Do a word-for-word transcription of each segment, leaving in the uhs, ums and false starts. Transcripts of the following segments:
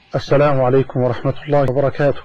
السلام عليكم ورحمة الله وبركاته.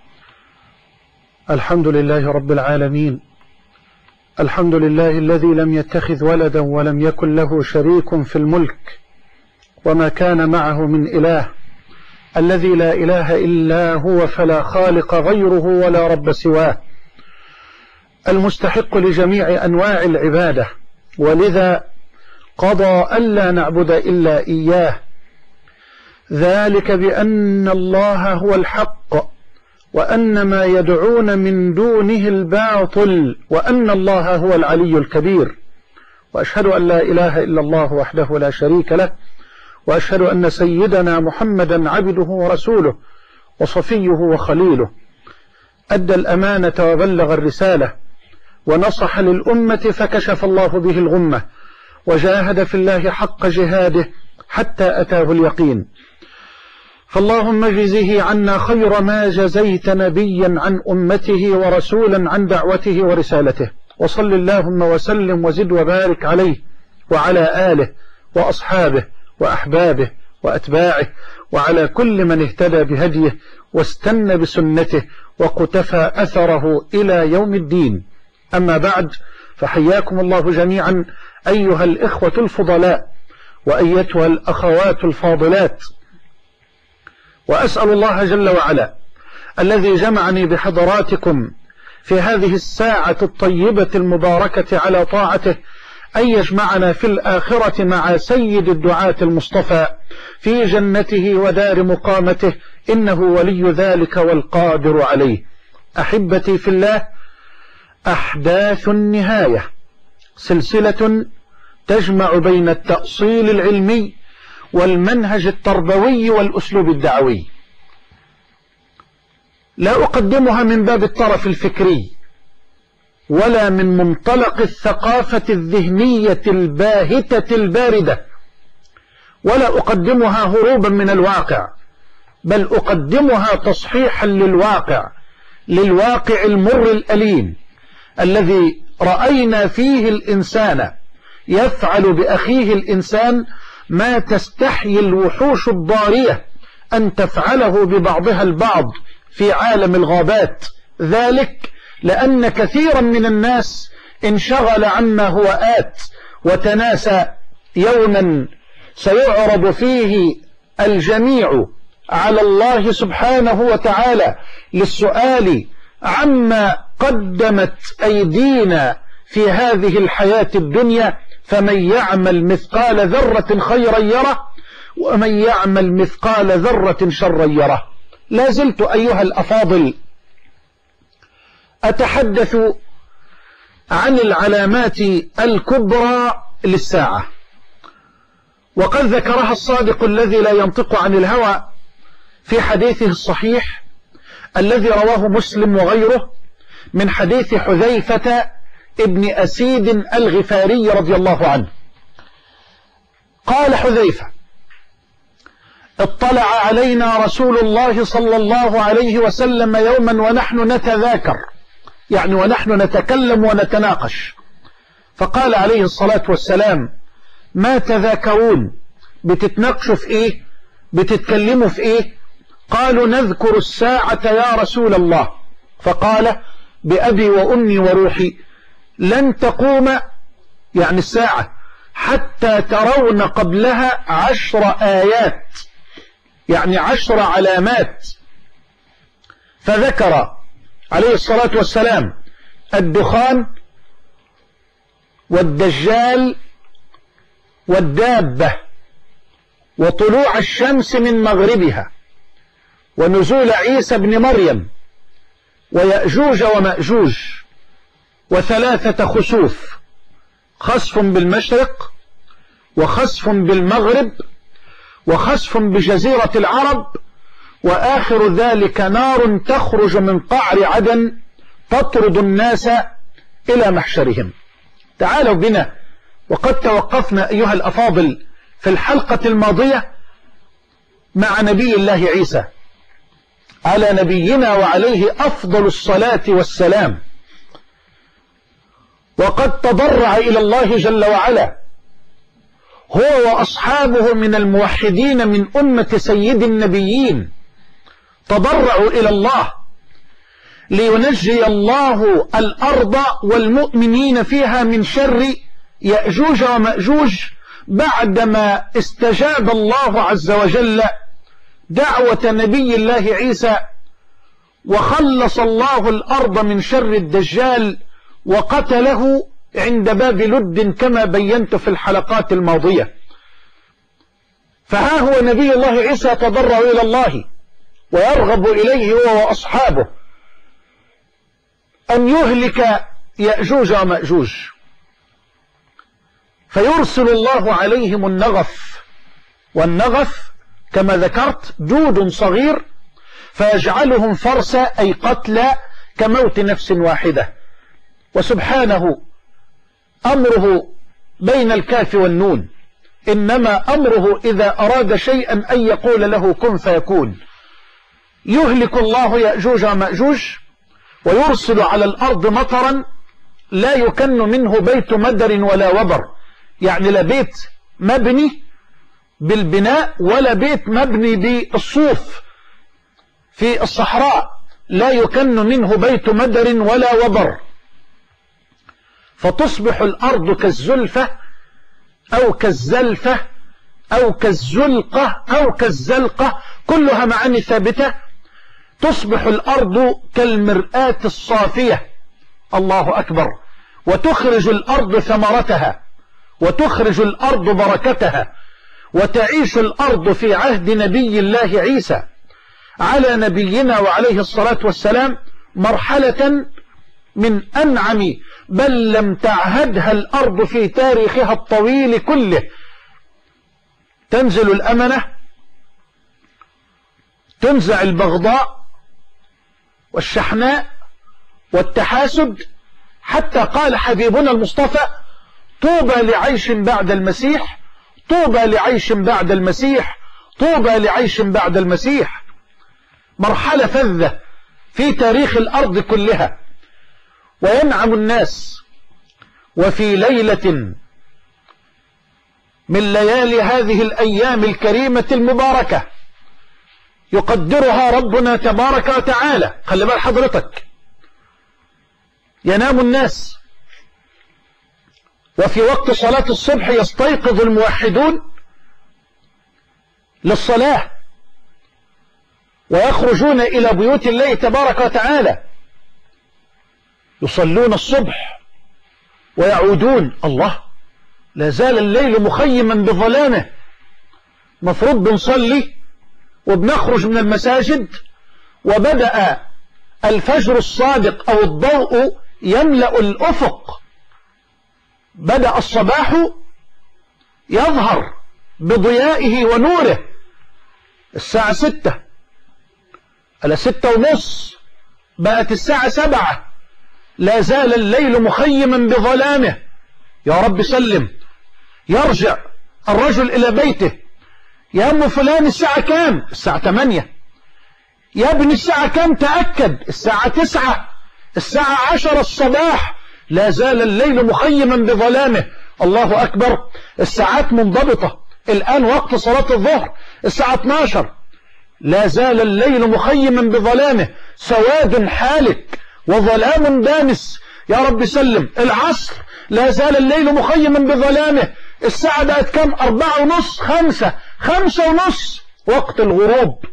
الحمد لله رب العالمين، الحمد لله الذي لم يتخذ ولدا ولم يكن له شريك في الملك وما كان معه من إله، الذي لا إله إلا هو فلا خالق غيره ولا رب سواه، المستحق لجميع أنواع العبادة، ولذا قضى ألا نعبد إلا إياه، ذلك بأن الله هو الحق وأن ما يدعون من دونه الباطل وأن الله هو العلي الكبير. وأشهد أن لا إله إلا الله وحده لا شريك له، وأشهد أن سيدنا محمدا عبده ورسوله وصفيه وخليله، أدى الأمانة وبلغ الرسالة ونصح للأمة فكشف الله به الغمة، وجاهد في الله حق جهاده حتى أتاه اليقين. فاللهم اجزه عنا خير ما جزيت نبيا عن أمته ورسولا عن دعوته ورسالته، وصل اللهم وسلم وزد وبارك عليه وعلى آله وأصحابه وأحبابه وأتباعه وعلى كل من اهتدى بهديه واستنى بسنته وقتفى أثره إلى يوم الدين. أما بعد، فحياكم الله جميعا أيها الإخوة الفضلاء وأيتها الأخوات الفاضلات، وأسأل الله جل وعلا الذي جمعني بحضراتكم في هذه الساعة الطيبة المباركة على طاعته أن يجمعنا في الآخرة مع سيد الدعاة المصطفى في جنته ودار مقامته، إنه ولي ذلك والقادر عليه. أحبتي في الله، أحداث النهاية سلسلة تجمع بين التأصيل العلمي والمنهج التربوي والأسلوب الدعوي، لا أقدمها من باب الطرف الفكري ولا من منطلق الثقافة الذهنية الباهتة الباردة، ولا أقدمها هروبا من الواقع، بل أقدمها تصحيحا للواقع، للواقع المر الأليم الذي رأينا فيه الإنسان يفعل بأخيه الإنسان ما تستحيي الوحوش الضارية أن تفعله ببعضها البعض في عالم الغابات، ذلك لأن كثيرا من الناس انشغل عما هو آت وتناسى يوما سيعرض فيه الجميع على الله سبحانه وتعالى للسؤال عما قدمت أيدينا في هذه الحياة الدنيا، فمن يعمل مثقال ذرة خيرا يره ومن يعمل مثقال ذرة شرا يره. لا زلت أيها الأفاضل أتحدث عن العلامات الكبرى للساعة، وقد ذكرها الصادق الذي لا ينطق عن الهوى في حديثه الصحيح الذي رواه مسلم وغيره من حديث حذيفة ابن أسيد الغفاري رضي الله عنه. قال حذيفة: اطلع علينا رسول الله صلى الله عليه وسلم يوما ونحن نتذاكر، يعني ونحن نتكلم ونتناقش، فقال عليه الصلاة والسلام: ما تذاكرون؟ بتتناقشوا في ايه؟ بتتكلموا في ايه؟ قالوا: نذكر الساعة يا رسول الله. فقال: بأبي وأمي وروحي لن تقوم، يعني الساعة، حتى ترون قبلها عشر آيات، يعني عشر علامات. فذكر عليه الصلاة والسلام الدخان والدجال والدابة وطلوع الشمس من مغربها ونزول عيسى بن مريم ويأجوج ومأجوج وثلاثة خسوف، خسف بالمشرق وخسف بالمغرب وخسف بجزيرة العرب، وآخر ذلك نار تخرج من قعر عدن تطرد الناس إلى محشرهم. تعالوا بنا، وقد توقفنا أيها الأفاضل في الحلقة الماضية مع نبي الله عيسى على نبينا وعليه أفضل الصلاة والسلام، وقد تضرع إلى الله جل وعلا هو وأصحابه من الموحدين من أمة سيد النبيين تضرعوا إلى الله لينجي الله الأرض والمؤمنين فيها من شر يأجوج ومأجوج، بعدما استجاب الله عز وجل دعوة نبي الله عيسى وخلص الله الأرض من شر الدجال وقتله عند باب لد كما بينت في الحلقات الماضية. فها هو نبي الله عيسى يتضرع إلى الله ويرغب إليه هو وأصحابه أن يهلك يأجوج ومأجوج، فيرسل الله عليهم النغف، والنغف كما ذكرت دود صغير فيجعلهم فرسا أي قتلى كموت نفس واحدة. وسبحانه أمره بين الكاف والنون، إنما أمره إذا أراد شيئا أن يقول له كن فيكون. يهلك الله يأجوج ومأجوج ويرسل على الأرض مطرا لا يكن منه بيت مدر ولا وبر، يعني لا بيت مبني بالبناء ولا بيت مبني بالصوف في الصحراء، لا يكن منه بيت مدر ولا وبر، فتصبح الأرض كالزلفة أو كالزلفة أو كالزلقة أو كالزلقة، كلها معاني ثابتة. تصبح الأرض كالمرآة الصافية، الله أكبر، وتخرج الأرض ثمرتها وتخرج الأرض بركتها، وتعيش الأرض في عهد نبي الله عيسى على نبينا وعليه الصلاة والسلام مرحلة من أنعم بل لم تعهدها الأرض في تاريخها الطويل كله. تنزل الأمنة، تنزع البغضاء والشحناء والتحاسد، حتى قال حبيبنا المصطفى طوبى لعيش بعد المسيح، طوبى لعيش بعد المسيح، طوبى لعيش بعد المسيح. مرحلة فذة في تاريخ الأرض كلها. وينعم الناس وفي ليلة من ليالي هذه الأيام الكريمة المباركة يقدرها ربنا تبارك وتعالى. خلي بال حضرتك، ينام الناس وفي وقت صلاة الصبح يستيقظ الموحدون للصلاة ويخرجون إلى بيوت الله تبارك وتعالى يصلون الصبح ويعودون. الله، لا زال الليل مخيما بظلامه، مفروض بنصلي وبنخرج من المساجد وبدأ الفجر الصادق أو الضوء يملأ الأفق، بدأ الصباح يظهر بضيائه ونوره. الساعة ستة، على ستة ونص، بقت الساعة سبعة، لا زال الليل مخيما بظلامه. يا رب سلم. يرجع الرجل إلى بيته، يا أم فلان الساعة كام؟ الساعة ثمانية. يا ابن الساعة كام؟ تأكد الساعة تسعة، الساعة عشر الصباح، لا زال الليل مخيما بظلامه. الله أكبر. الساعات منضبطة، الآن وقت صلاة الظهر الساعة اثناشر، لا زال الليل مخيما بظلامه، سواد حالك وظلام دامس. يا رب سلم. العصر، لا زال الليل مخيما بظلامه، الساعة بقت كم؟ أربعة ونص، خمسة، خمسة ونص، وقت الغروب.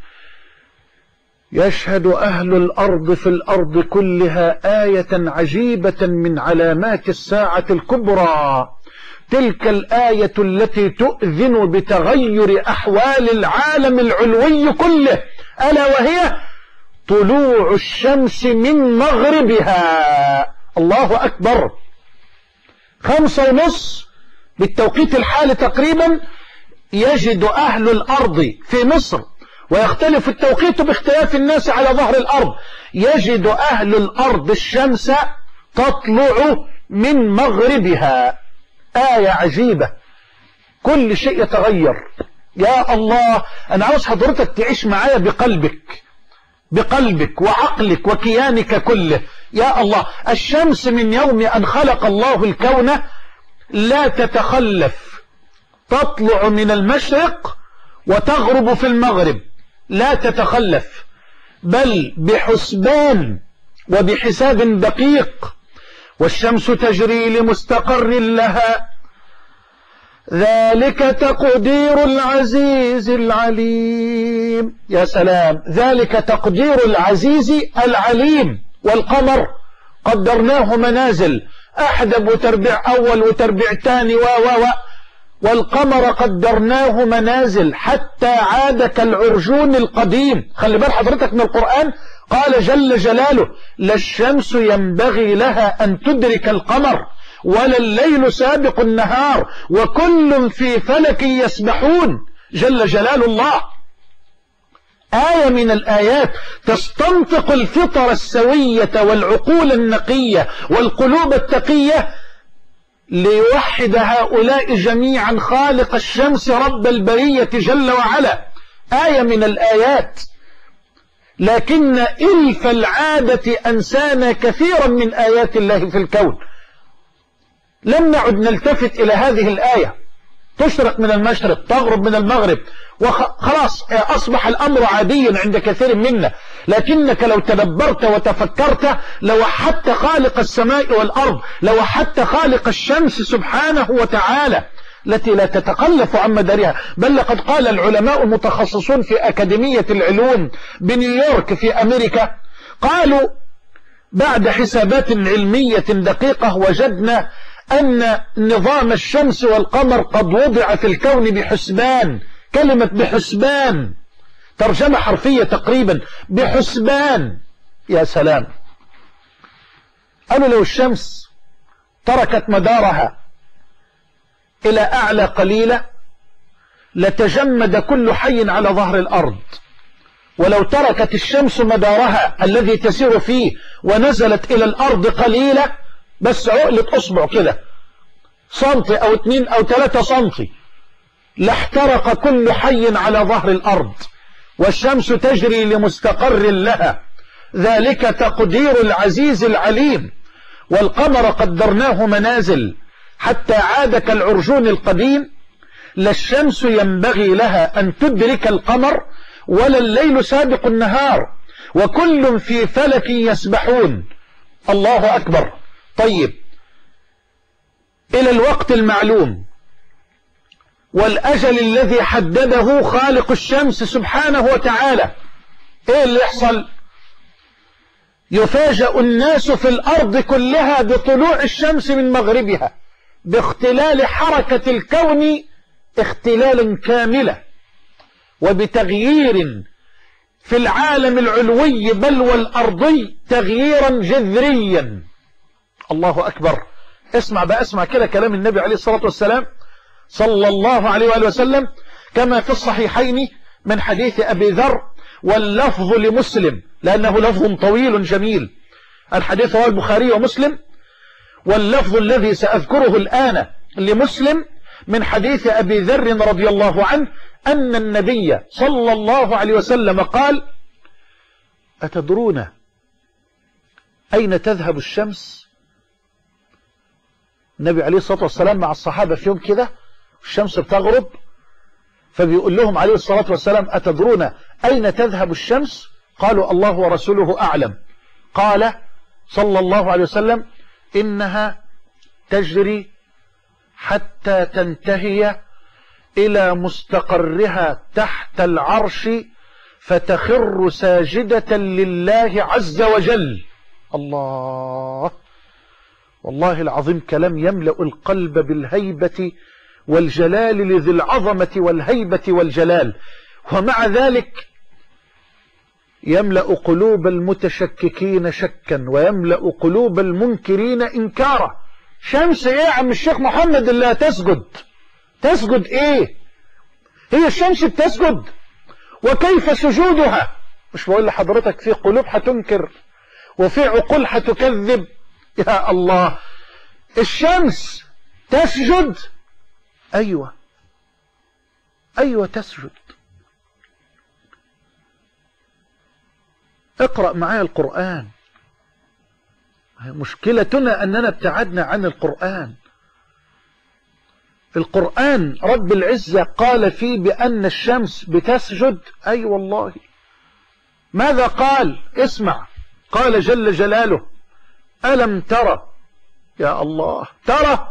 يشهد أهل الأرض في الأرض كلها آية عجيبة من علامات الساعة الكبرى، تلك الآية التي تؤذن بتغير أحوال العالم العلوي كله، ألا وهي طلوع الشمس من مغربها. الله أكبر. خمسة ونص بالتوقيت الحالي تقريبا يجد أهل الأرض في مصر، ويختلف التوقيت باختلاف الناس على ظهر الأرض، يجد أهل الأرض الشمس تطلع من مغربها. آية عجيبة، كل شيء يتغير. يا الله، أنا عاوز حضرتك تعيش معايا بقلبك، بقلبك وعقلك وكيانك كله. يا الله، الشمس من يوم أن خلق الله الكون لا تتخلف تطلع من المشرق وتغرب في المغرب، لا تتخلف، بل بحسبان وبحساب دقيق. والشمس تجري لمستقر لها، ذلك تقدير العزيز العليم. يا سلام، ذلك تقدير العزيز العليم. والقمر قدرناه منازل، أحدب وتربيع أول وتربيع ثاني و و و والقمر قدرناه منازل حتى عاد كالعرجون القديم. خلي بال حضرتك من القرآن، قال جل جلاله: لا الشمس ينبغي لها أن تدرك القمر ولا الليل سابق النهار وكل في فلك يسبحون. جل جلال الله. آية من الآيات تستنطق الفطر السوية والعقول النقية والقلوب التقية ليوحد هؤلاء جميعا خالق الشمس رب البرية جل وعلا. آية من الآيات. لكن إلف العادة أنسانا كثيرا من آيات الله في الكون، لم نعد نلتفت إلى هذه الآية. تشرق من المشرق تغرب من المغرب وخلاص أصبح الأمر عاديا عند كثير منا. لكنك لو تدبرت وتفكرت لوحدت خالق السماء والأرض، لوحدت خالق الشمس سبحانه وتعالى التي لا تتخلف عن مدارها. بل لقد قال العلماء المتخصصون في أكاديمية العلوم بنيويورك في أمريكا، قالوا بعد حسابات علمية دقيقة وجدنا أن نظام الشمس والقمر قد وضع في الكون بحسبان. كلمة بحسبان ترجمة حرفية تقريبا، بحسبان. يا سلام. قالوا لو الشمس تركت مدارها إلى أعلى قليلة لتجمد كل حي على ظهر الأرض، ولو تركت الشمس مدارها الذي تسير فيه ونزلت إلى الأرض قليلة، بس عقلة أصبع كده، سنتي أو اتنين أو ثلاثة سنتي، لاحترق كل حي على ظهر الأرض. والشمس تجري لمستقر لها، ذلك تقدير العزيز العليم. والقمر قدرناه منازل حتى عاد كالعرجون القديم. لا الشمس ينبغي لها أن تدرك القمر ولا الليل سابق النهار وكل في فلك يسبحون. الله أكبر. طيب، إلى الوقت المعلوم والأجل الذي حدده خالق الشمس سبحانه وتعالى، إيه اللي يحصل؟ يفاجأ الناس في الأرض كلها بطلوع الشمس من مغربها، باختلال حركة الكون اختلالا كاملا، وبتغيير في العالم العلوي بل والأرضي تغييرا جذريا. الله أكبر. اسمع بقى، اسمع كده كلام النبي عليه الصلاة والسلام صلى الله عليه وآله وسلم كما في الصحيحين من حديث أبي ذر، واللفظ لمسلم لأنه لفظ طويل جميل. الحديث هو البخاري ومسلم، واللفظ الذي سأذكره الآن لمسلم من حديث أبي ذر رضي الله عنه أن النبي صلى الله عليه وسلم قال: أتدرون أين تذهب الشمس؟ النبي عليه الصلاة والسلام مع الصحابة في يوم كده الشمس بتغرب، فبيقول لهم عليه الصلاة والسلام: أتدرون أين تذهب الشمس؟ قالوا: الله ورسوله أعلم. قال صلى الله عليه وسلم: إنها تجري حتى تنتهي إلى مستقرها تحت العرش فتخر ساجدة لله عز وجل. الله، والله العظيم كلام يملأ القلب بالهيبة والجلال لذي العظمة والهيبة والجلال، ومع ذلك يملأ قلوب المتشككين شكا ويملأ قلوب المنكرين إنكارا. شمس ايه يا عم الشيخ محمد اللي تسجد؟ تسجد ايه؟ هي الشمس بتسجد؟ وكيف سجودها؟ مش بقول لحضرتك في قلوب هتنكر وفي عقول هتكذب. يا الله، الشمس تسجد؟ ايوه ايوه تسجد. اقرأ معايا القرآن. مشكلتنا أننا ابتعدنا عن القرآن. القرآن رب العزة قال فيه بأن الشمس بتسجد. أي والله. ماذا قال؟ اسمع. قال جل جلاله: ألم ترى. يا الله، ترى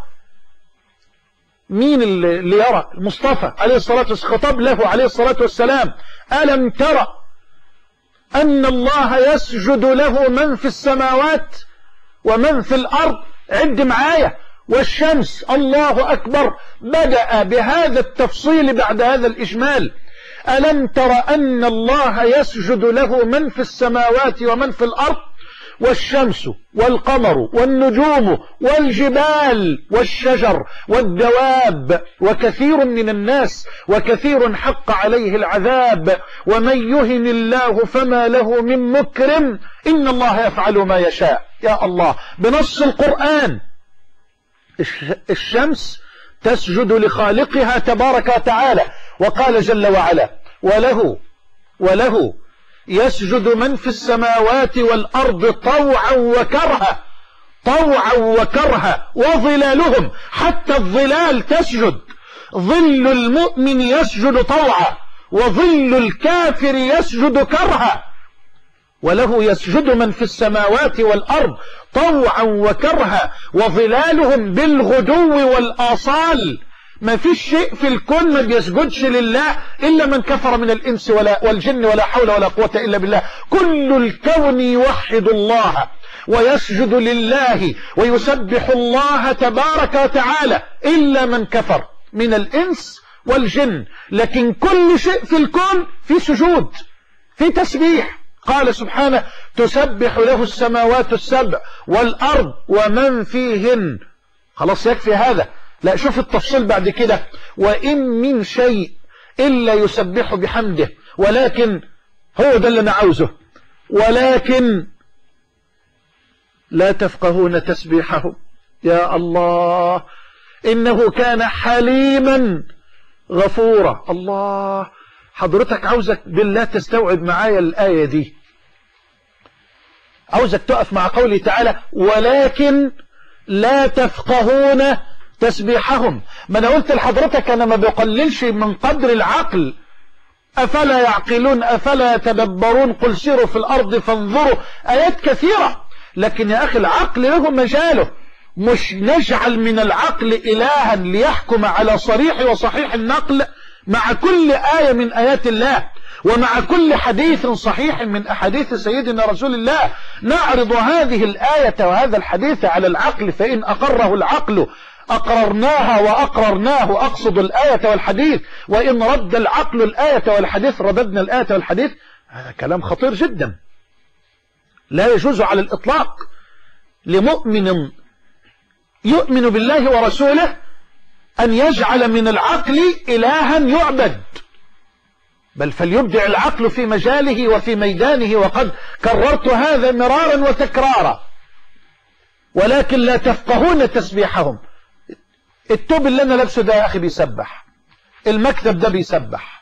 مين اللي يرى؟ المصطفى عليه الصلاة والسلام، خطب له عليه الصلاة والسلام: ألم ترى أن الله يسجد له من في السماوات ومن في الأرض. عد معايا: والشمس. الله أكبر. بدأ بهذا التفصيل بعد هذا الإجمال. ألم تر أن الله يسجد له من في السماوات ومن في الأرض، والشمس والقمر والنجوم والجبال والشجر والدواب وكثير من الناس وكثير حق عليه العذاب ومن يهن الله فما له من مكرم إن الله يفعل ما يشاء. يا الله، بنص القرآن الشمس تسجد لخالقها تبارك وتعالى. وقال جل وعلا: وله وله يسجد من في السماوات والأرض طوعا وكرها. طوعا وكرها. وظلالهم، حتى الظلال تسجد. ظل المؤمن يسجد طوعا، وظل الكافر يسجد كرها. وله يسجد من في السماوات والأرض طوعا وكرها وظلالهم بالغدو والآصال. ما فيش شيء في الكون ما بيسجدش لله إلا من كفر من الإنس ولا والجن، ولا حول ولا قوة إلا بالله. كل الكون يوحد الله ويسجد لله ويسبح الله تبارك وتعالى إلا من كفر من الإنس والجن. لكن كل شيء في الكون في سجود، في تسبيح. قال سبحانه: تسبح له السماوات السبع والأرض ومن فيهن. خلاص يكفي هذا. لا، شوف التفصيل بعد كده: وإن من شيء إلا يسبح بحمده ولكن، هو ده اللي أنا عاوزه، ولكن لا تفقهون تسبيحه. يا الله، إنه كان حليما غفورا. الله، حضرتك عاوزك بالله تستوعب معايا الآية دي. عاوزك تقف مع قوله تعالى: ولكن لا تفقهون تسبيحهم. ما انا قلت لحضرتك انا ما بقللش من قدر العقل. افلا يعقلون افلا يتدبرون قل سيروا في الارض فانظروا. ايات كثيرة. لكن يا اخي العقل له مجاله. مش نجعل من العقل الها ليحكم على صريح وصحيح النقل مع كل آية من آيات الله ومع كل حديث صحيح من أحاديث سيدنا رسول الله. نعرض هذه الآية وهذا الحديث على العقل، فإن أقره العقل أقررناها وأقررناه. أقصد الآية والحديث. وإن رد العقل الآية والحديث رددنا الآية والحديث. هذا كلام خطير جدا، لا يجوز على الإطلاق لمؤمن يؤمن بالله ورسوله أن يجعل من العقل إلها يعبد، بل فليبدع العقل في مجاله وفي ميدانه. وقد كررت هذا مرارا وتكرارا. ولكن لا تفقهون تسبيحهم. التوب اللي أنا لابسه ده يا أخي بيسبح، المكتب ده بيسبح،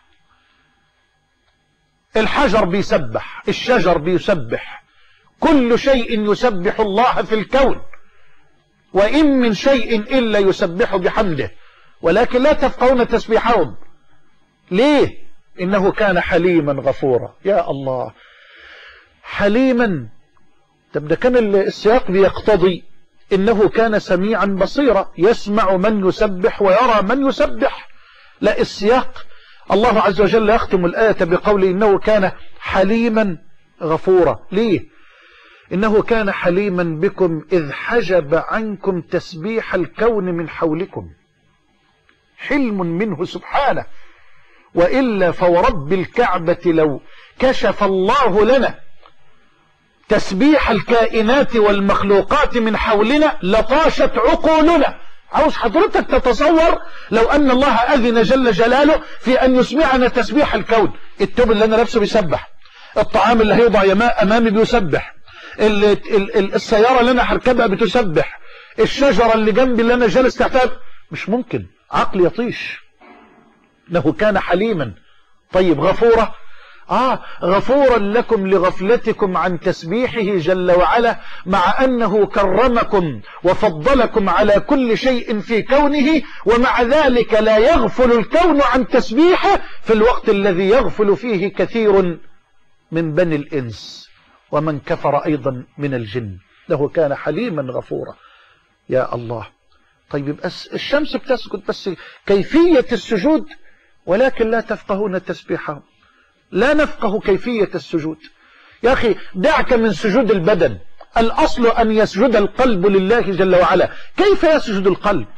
الحجر بيسبح، الشجر بيسبح، كل شيء يسبح الله في الكون. وإن من شيء إلا يسبح بحمده ولكن لا تفقهون تسبيحهم. ليه؟ إنه كان حليما غفورا. يا الله، حليما. طب ده كان السياق بيقتضي إنه كان سميعا بصيرا، يسمع من يسبح ويرى من يسبح. لا، السياق الله عز وجل يختم الآية بقول إنه كان حليما غفورا. ليه؟ إنه كان حليما بكم إذ حجب عنكم تسبيح الكون من حولكم. حلم منه سبحانه. وإلا فورب الكعبة لو كشف الله لنا تسبيح الكائنات والمخلوقات من حولنا لطاشت عقولنا. عاوز حضرتك تتصور لو أن الله أذن جل جلاله في أن يسمعنا تسبيح الكون. التوب اللي أنا لابسه بيسبح، الطعام اللي هيوضع أمامي بيسبح، السيارة اللي أنا هركبها بتسبح، الشجرة اللي جنبي اللي أنا جالس تحتها. مش ممكن، عقل يطيش. إنه كان حليما. طيب غفورة. آه غفورا لكم لغفلتكم عن تسبيحه جل وعلا، مع أنه كرمكم وفضلكم على كل شيء في كونه، ومع ذلك لا يغفل الكون عن تسبيحه في الوقت الذي يغفل فيه كثير من بني الإنس ومن كفر أيضا من الجن. له كان حليما غفورا. يا الله. طيب بس الشمس بتسجد، بس كيفية السجود ولكن لا تفقهون تسبيحهم، لا نفقه كيفية السجود. يا أخي دعك من سجود البدن، الأصل أن يسجد القلب لله جل وعلا. كيف يسجد القلب؟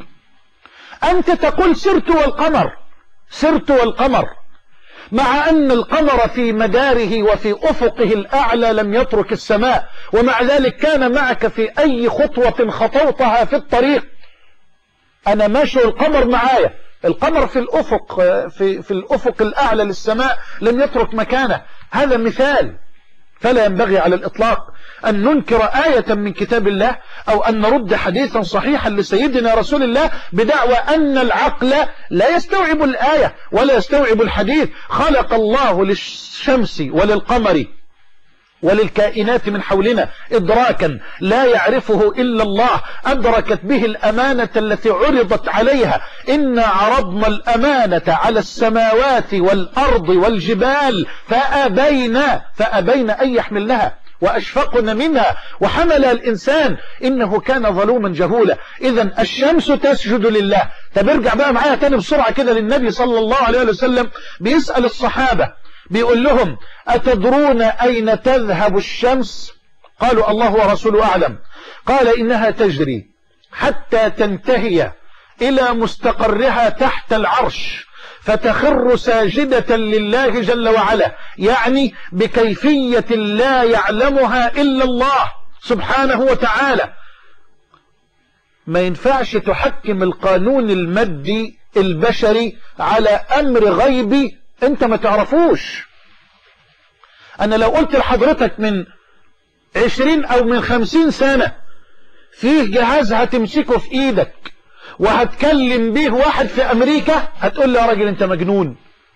أنت تقول سرت والقمر، سرت والقمر، مع أن القمر في مداره وفي أفقه الأعلى لم يترك السماء، ومع ذلك كان معك في أي خطوة خطوتها في الطريق. أنا ماشي القمر معايا، القمر في الأفق في, في الأفق الأعلى للسماء لم يترك مكانه. هذا مثال، فلا ينبغي على الإطلاق أن ننكر آية من كتاب الله أو أن نرد حديثا صحيحا لسيدنا رسول الله بدعوى أن العقل لا يستوعب الآية ولا يستوعب الحديث. خلق الله للشمس وللقمر وللكائنات من حولنا إدراكا لا يعرفه إلا الله، أدركت به الأمانة التي عرضت عليها. إنا عرضنا الأمانة على السماوات والأرض والجبال فأبين فأبين أن يحملنها وأشفقن منها وحملها الإنسان إنه كان ظلوما جهولا. إذن الشمس تسجد لله. طب ارجع بقى معايا تاني بسرعة كده للنبي صلى الله عليه وسلم بيسأل الصحابة، بيقول لهم أتدرون أين تذهب الشمس؟ قالوا الله ورسوله أعلم. قال إنها تجري حتى تنتهي إلى مستقرها تحت العرش فتخر ساجدة لله جل وعلا، يعني بكيفية لا يعلمها إلا الله سبحانه وتعالى. ما ينفعش تحكم القانون المادي البشري على أمر غيبي انت ما تعرفوش. انا لو قلت لحضرتك من عشرين او من خمسين سنة فيه جهاز هتمسكه في ايدك وهتكلم به واحد في امريكا، هتقول لي يا راجل انت مجنون.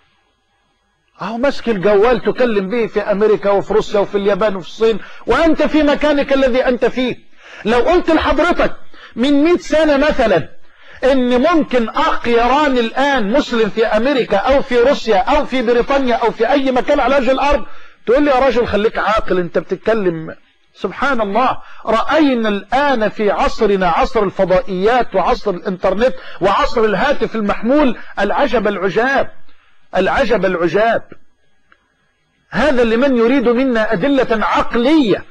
اهو ماسك الجوال تكلم به في امريكا وفي روسيا وفي اليابان وفي الصين وانت في مكانك الذي انت فيه. لو قلت لحضرتك من مئة سنة مثلا ان ممكن اخ يراني الان مسلم في امريكا او في روسيا او في بريطانيا او في اي مكان على وجه الارض، تقول لي يا راجل خليك عاقل انت بتتكلم. سبحان الله. رأينا الان في عصرنا عصر الفضائيات وعصر الانترنت وعصر الهاتف المحمول العجب العجاب، العجب العجاب. هذا لمن يريد منا ادلة عقلية،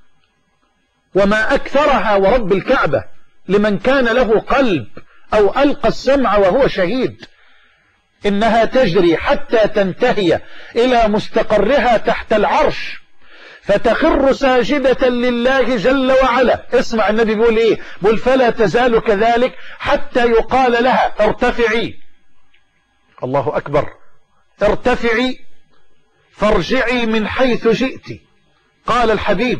وما اكثرها ورب الكعبة لمن كان له قلب أو ألقى السمع وهو شهيد. إنها تجري حتى تنتهي إلى مستقرها تحت العرش فتخر ساجدة لله جل وعلا. اسمع النبي بيقول إيه؟ بيقول فلا تزال كذلك حتى يقال لها ارتفعي. الله أكبر. ارتفعي فارجعي من حيث جئت. قال الحبيب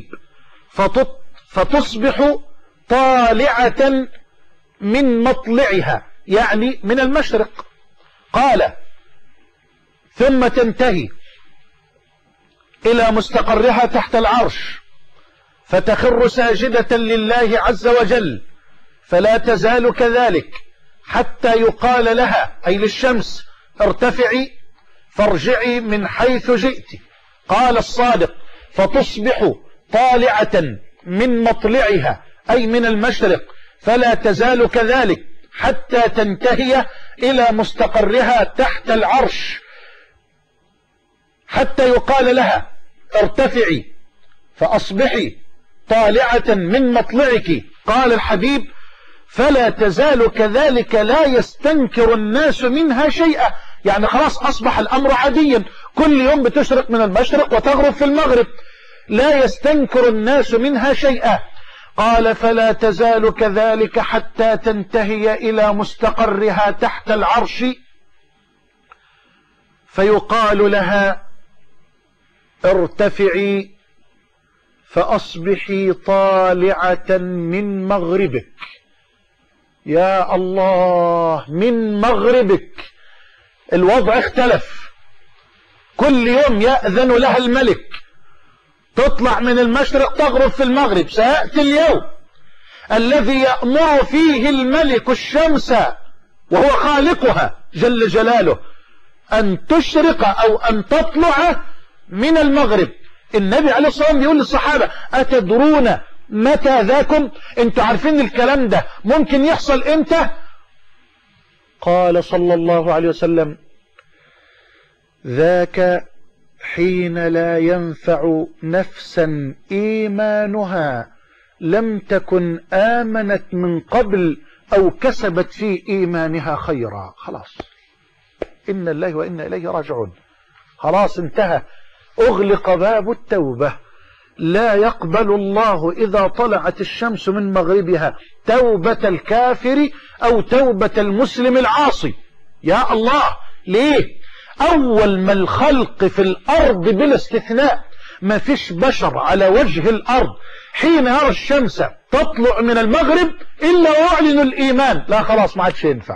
فتصبح طالعة من مطلعها، يعني من المشرق. قال ثم تنتهي إلى مستقرها تحت العرش فتخر ساجدة لله عز وجل فلا تزال كذلك حتى يقال لها أي للشمس ارتفعي فارجعي من حيث جئت. قال الصادق فتصبح طالعة من مطلعها أي من المشرق فلا تزال كذلك حتى تنتهي إلى مستقرها تحت العرش حتى يقال لها ارتفعي فأصبحي طالعة من مطلعك. قال الحبيب فلا تزال كذلك لا يستنكر الناس منها شيئا، يعني خلاص أصبح الأمر عاديا، كل يوم بتشرق من المشرق وتغرب في المغرب، لا يستنكر الناس منها شيئا. قال فلا تزال كذلك حتى تنتهي إلى مستقرها تحت العرش فيقال لها ارتفعي فأصبحي طالعة من مغربك. يا الله، من مغربك. الوضع اختلف. كل يوم يأذن لها الملك، تطلع من المشرق تغرب في المغرب. سيأتي اليوم الذي يأمر فيه الملك الشمس وهو خالقها جل جلاله أن تشرق أو أن تطلع من المغرب. النبي عليه الصلاة والسلام يقول للصحابة: أتدرون متى ذاكم؟ انتوا عارفين الكلام ده ممكن يحصل امتى؟ قال صلى الله عليه وسلم: ذاك حين لا ينفع نفسا إيمانها لم تكن آمنت من قبل أو كسبت في إيمانها خيرا. خلاص، إن الله وإنا إليه راجعون. خلاص انتهى، أغلق باب التوبة. لا يقبل الله إذا طلعت الشمس من مغربها توبة الكافر أو توبة المسلم العاصي. يا الله، ليه؟ أول ما الخلق في الأرض بلا استثناء، ما فيش بشر على وجه الأرض حين يرى الشمس تطلع من المغرب إلا ويعلن الإيمان. لا خلاص، ما عادش ينفع.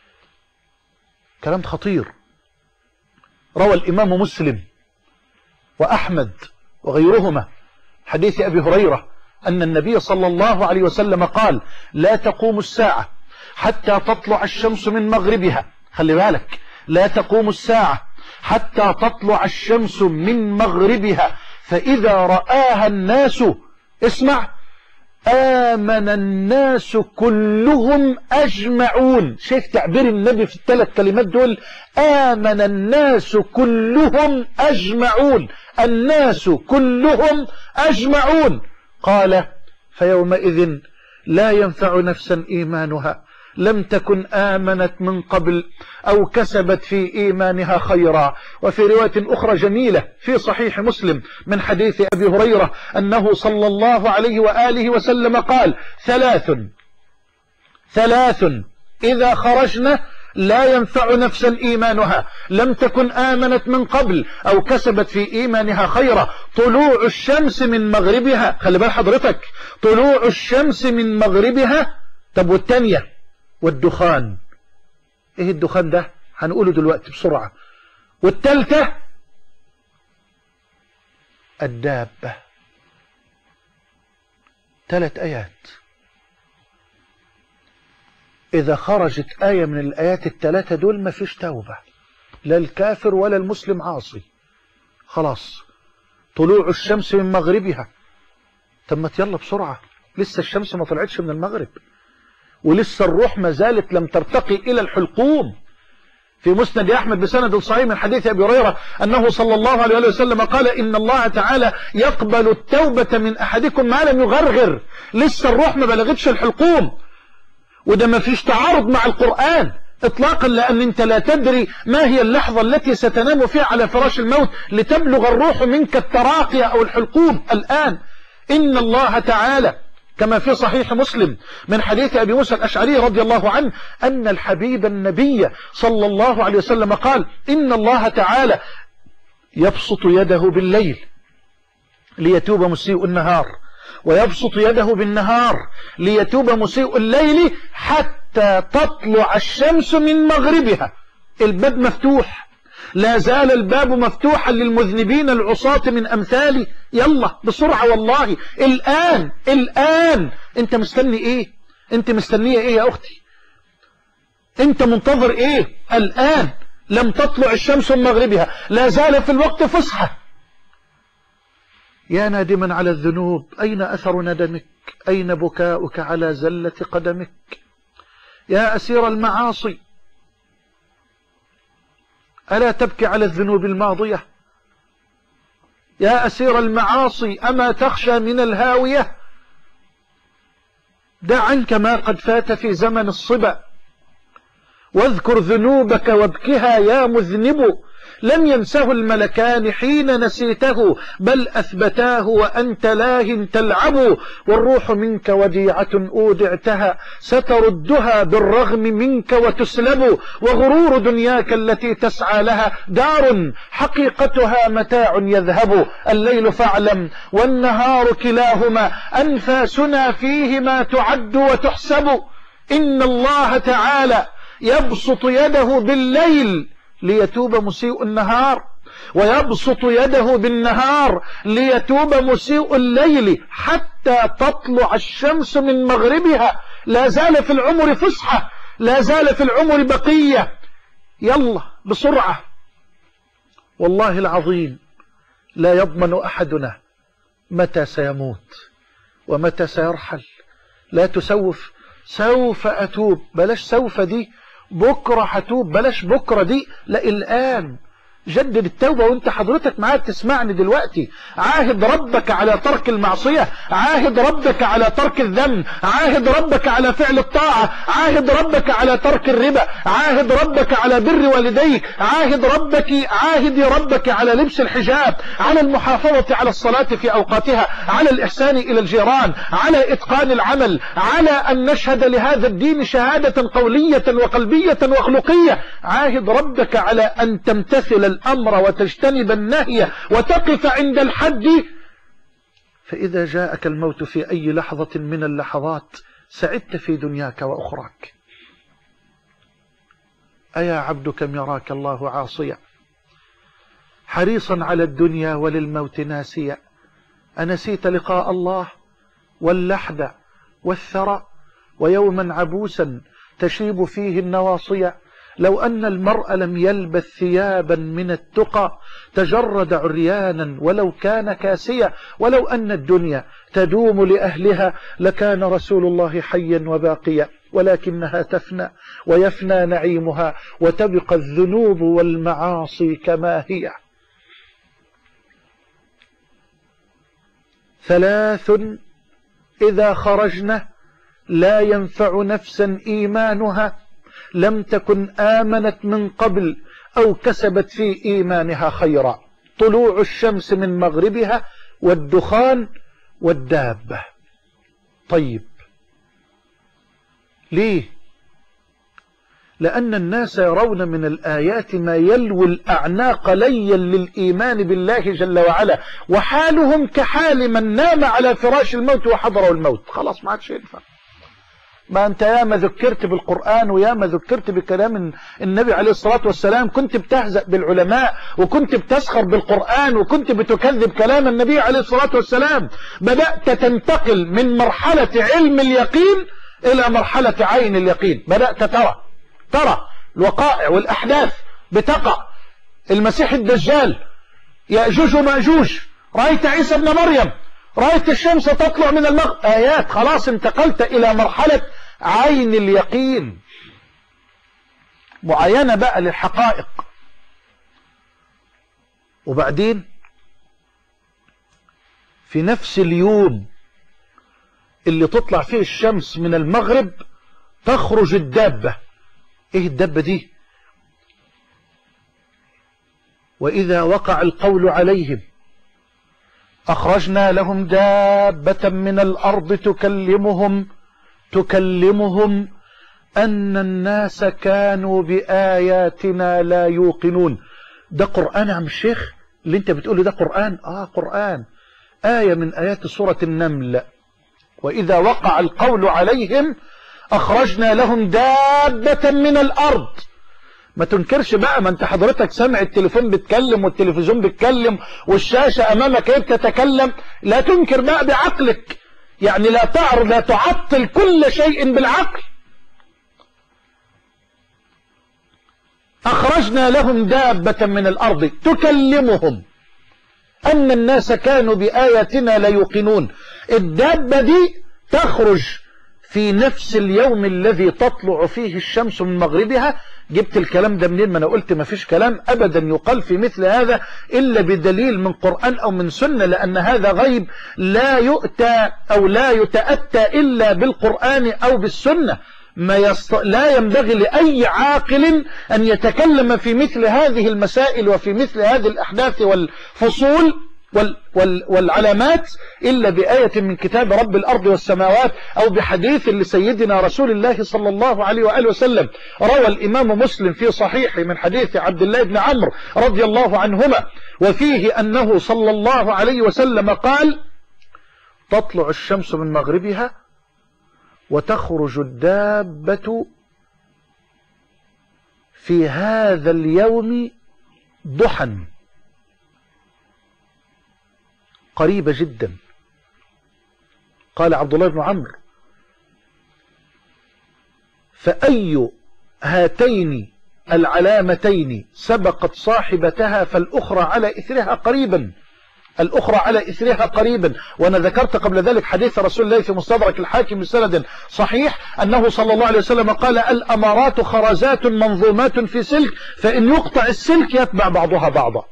كلام خطير. روى الإمام مسلم وأحمد وغيرهما حديث أبي هريرة أن النبي صلى الله عليه وسلم قال: لا تقوم الساعة حتى تطلع الشمس من مغربها. خلي بالك، لا تقوم الساعة حتى تطلع الشمس من مغربها، فإذا رآها الناس، اسمع، آمن الناس كلهم أجمعون. شايف تعبير النبي في الثلاث كلمات دول؟ آمن الناس كلهم أجمعون، الناس كلهم أجمعون. قال: فيومئذ لا ينفع نفسا إيمانها لم تكن آمنت من قبل أو كسبت في إيمانها خيرا. وفي رواية أخرى جميلة في صحيح مسلم من حديث أبي هريرة أنه صلى الله عليه وآله وسلم قال: ثلاث ثلاث إذا خرجنا لا ينفع نفسا إيمانها لم تكن آمنت من قبل أو كسبت في إيمانها خيرا: طلوع الشمس من مغربها. خلي بال حضرتك، طلوع الشمس من مغربها. طب والتانية؟ والدخان. ايه الدخان ده؟ هنقوله دلوقتي بسرعة. والتالتة الدابة. ثلاث آيات. إذا خرجت آية من الآيات الثلاثة دول ما فيش توبة، لا الكافر ولا المسلم عاصي. خلاص، طلوع الشمس من مغربها. طب ما يلا بسرعة، لسه الشمس ما طلعتش من المغرب، ولسه الروح ما زالت لم ترتقي إلى الحلقوم. في مسند أحمد بسند صحيح من حديث أبي هريرة أنه صلى الله عليه وسلم قال: إن الله تعالى يقبل التوبة من أحدكم ما لم يغرغر. لسه الروح ما بلغتش الحلقوم، وده ما فيش تعارض مع القرآن إطلاقا، لأن أنت لا تدري ما هي اللحظة التي ستنام فيها على فراش الموت لتبلغ الروح منك التراقية أو الحلقوم. الآن إن الله تعالى كما في صحيح مسلم من حديث أبي موسى الأشعري رضي الله عنه أن الحبيب النبي صلى الله عليه وسلم قال: إن الله تعالى يبسط يده بالليل ليتوب مسيء النهار، ويبسط يده بالنهار ليتوب مسيء الليل حتى تطلع الشمس من مغربها. الباب مفتوح، لا زال الباب مفتوحا للمذنبين العصاة من أمثالي. يلا بسرعة، والله الآن الآن. انت مستني ايه؟ انت مستنية ايه يا اختي؟ انت منتظر ايه؟ الآن لم تطلع الشمس من مغربها، لا زال في الوقت فسحة. يا نادما على الذنوب، أين أثر ندمك؟ أين بكاؤك على زلة قدمك؟ يا أسير المعاصي، ألا تبكي على الذنوب الماضية؟ يا أسير المعاصي، أما تخشى من الهاوية؟ دع عنك ما قد فات في زمن الصبا، واذكر ذنوبك وابكها يا مذنب. لم ينسه الملكان حين نسيته، بل أثبتاه وأنت لاه تلعب. والروح منك وديعة أودعتها، ستردها بالرغم منك وتسلب. وغرور دنياك التي تسعى لها دار، حقيقتها متاع يذهب. الليل فاعلم والنهار كلاهما، أنفاسنا فيهما تعد وتحسب. إن الله تعالى يبسط يده بالليل ليتوب مسيء النهار، ويبسط يده بالنهار ليتوب مسيء الليل حتى تطلع الشمس من مغربها. لا زال في العمر فسحة، لا زال في العمر بقية، يلا بسرعة. والله العظيم لا يضمن أحدنا متى سيموت ومتى سيرحل. لا تسوف، سوف أتوب، بلاش سوف دي، بكرة هتوب، بلاش بكرة دي، لا الآن. جدد التوبة وانت حضرتك معايا تسمعني دلوقتي. عاهد ربك على ترك المعصية، عاهد ربك على ترك الذنب، عاهد ربك على فعل الطاعة، عاهد ربك على ترك الربا، عاهد ربك على بر والديك، عاهد ربك عاهد ربك على لبس الحجاب، على المحافظة على الصلاة في أوقاتها، على الإحسان إلى الجيران، على إتقان العمل، على أن نشهد لهذا الدين شهادة قولية وقلبية وخلقية. عاهد ربك على أن تمتثل الأمر وتجتنب النهي وتقف عند الحد. فإذا جاءك الموت في أي لحظة من اللحظات سعدت في دنياك وأخراك. أيا عبد كم يراك الله عاصيا حريصا على الدنيا وللموت ناسيا، أنسيت لقاء الله واللحد والثرى ويوما عبوسا تشيب فيه النواصيا. لو أن المرء لم يلبث ثيابا من التقى تجرد عريانا ولو كان كاسيا. ولو أن الدنيا تدوم لأهلها لكان رسول الله حيا وباقيا، ولكنها تفنى ويفنى نعيمها وتبقى الذنوب والمعاصي كما هي. ثلاث إذا خرجنا لا ينفع نفسا إيمانها لم تكن آمنت من قبل أو كسبت في إيمانها خيرا: طلوع الشمس من مغربها والدخان والدابة. طيب ليه؟ لأن الناس يرون من الآيات ما يلوي الأعناق ليا للإيمان بالله جل وعلا، وحالهم كحال من نام على فراش الموت وحضره الموت. خلاص ما عادش ينفع. ما أنت ياما ذكرت بالقرآن وياما ذكرت بكلام النبي عليه الصلاة والسلام، كنت بتهزأ بالعلماء وكنت بتسخر بالقرآن وكنت بتكذب كلام النبي عليه الصلاة والسلام. بدأت تنتقل من مرحلة علم اليقين إلى مرحلة عين اليقين. بدأت ترى ترى الوقائع والأحداث بتقع. المسيح الدجال، يأجوج ومأجوج، رأيت عيسى ابن مريم، رأيت الشمس تطلع من المغرب. آيات. خلاص انتقلت إلى مرحلة عين اليقين، معينة بقى للحقائق. وبعدين في نفس اليوم اللي تطلع فيه الشمس من المغرب تخرج الدابة. ايه الدابة دي؟ وإذا وقع القول عليهم أخرجنا لهم دابة من الأرض تكلمهم تكلمهم أن الناس كانوا بآياتنا لا يوقنون. ده قرآن يا عم الشيخ اللي انت بتقوله؟ ده قرآن؟ آه قرآن. آية من آيات سورة النمل: وإذا وقع القول عليهم أخرجنا لهم دابة من الأرض. ما تنكرش بقى، ما انت حضرتك سامع التليفون بيتكلم والتلفزيون بيتكلم والشاشة أمامك ايه بتتكلم. لا تنكر بقى بعقلك، يعني لا تعرض لا تعطل كل شيء بالعقل. أخرجنا لهم دابة من الأرض تكلمهم أن الناس كانوا بآياتنا لا يوقنون. الدابة دي تخرج في نفس اليوم الذي تطلع فيه الشمس من مغربها. جبت الكلام ده منين؟ ما انا قلت ما فيش كلام ابدا يقال في مثل هذا الا بدليل من قرآن او من سنة، لان هذا غيب لا يؤتى او لا يتأتى الا بالقرآن او بالسنة. ما يست... لا ينبغي لأي عاقل أن يتكلم في مثل هذه المسائل وفي مثل هذه الأحداث والفصول وال... وال... والعلامات إلا بآية من كتاب رب الأرض والسماوات أو بحديث لسيدنا رسول الله صلى الله عليه وآله وسلم. روى الإمام مسلم في صحيحه من حديث عبد الله بن عمرو رضي الله عنهما، وفيه أنه صلى الله عليه وسلم قال: تطلع الشمس من مغربها وتخرج الدابة في هذا اليوم ضحى. قريبة جدا. قال عبد الله بن عمرو: فأي هاتين العلامتين سبقت صاحبتها فالأخرى على إثرها قريبا، الأخرى على إثرها قريبا. وأنا ذكرت قبل ذلك حديث رسول الله في مستدرك الحاكم بسند صحيح أنه صلى الله عليه وسلم قال: الأمارات خرزات منظومات في سلك، فإن يقطع السلك يتبع بعضها بعضا.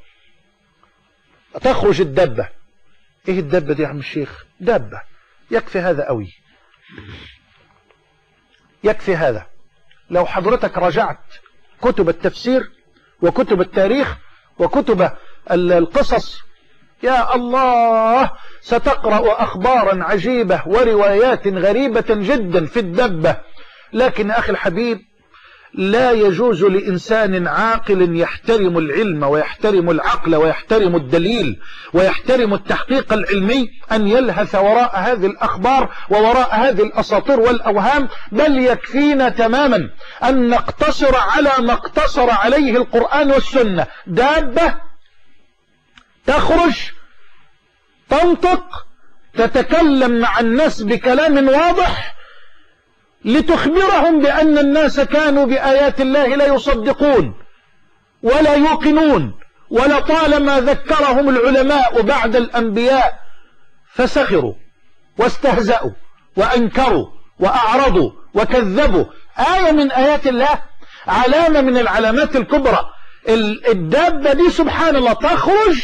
تخرج الدبة. إيه الدبة دي يا عم الشيخ؟ دبة. يكفي هذا قوي، يكفي هذا. لو حضرتك رجعت كتب التفسير وكتب التاريخ وكتب القصص، يا الله، ستقرأ أخبارا عجيبة وروايات غريبة جدا في الدبة. لكن أخي الحبيب، لا يجوز لإنسان عاقل يحترم العلم ويحترم العقل ويحترم الدليل ويحترم التحقيق العلمي أن يلهث وراء هذه الأخبار ووراء هذه الأساطير والأوهام. بل يكفينا تماما أن نقتصر على ما اقتصر عليه القرآن والسنة. دابة تخرج تنطق تتكلم مع الناس بكلام واضح لتخبرهم بأن الناس كانوا بآيات الله لا يصدقون ولا يوقنون، ولطالما ذكرهم العلماء بعد الأنبياء فسخروا واستهزأوا وأنكروا وأعرضوا وكذبوا. آية من آيات الله، علامة من العلامات الكبرى. الدابة دي سبحان الله تخرج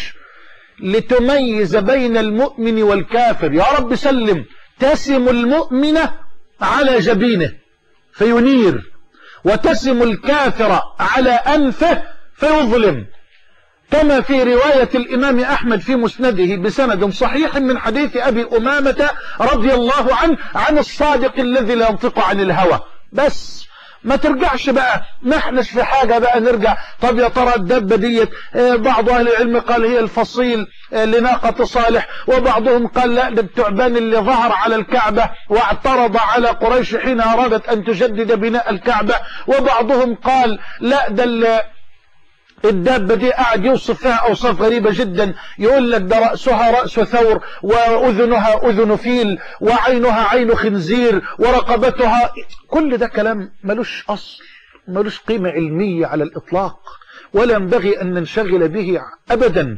لتميز بين المؤمن والكافر. يا رب سلم. تسم المؤمن على جبينه فينير، وتسم الكافر على أنفه فيظلم، كما في رواية الإمام أحمد في مسنده بسند صحيح من حديث أبي أمامة رضي الله عنه عن الصادق الذي لا ينطق عن الهوى. بس ما ترجعش بقى نحنش في حاجة بقى نرجع. طب يا ترى الدبة ديت، بعض أهل العلم قال هي الفصيل لناقة صالح، وبعضهم قال لا، ده الثعبان اللي ظهر على الكعبة واعترض على قريش حين أرادت أن تجدد بناء الكعبة، وبعضهم قال لا، ده الدابة دي قاعد يوصف فيها أوصاف غريبة جدا. يقول لك ده رأسها رأس ثور، وأذنها أذن فيل، وعينها عين خنزير، ورقبتها. كل ده كلام ملوش أصل، ملوش قيمة علمية على الإطلاق، ولا ينبغي أن ننشغل به أبدا.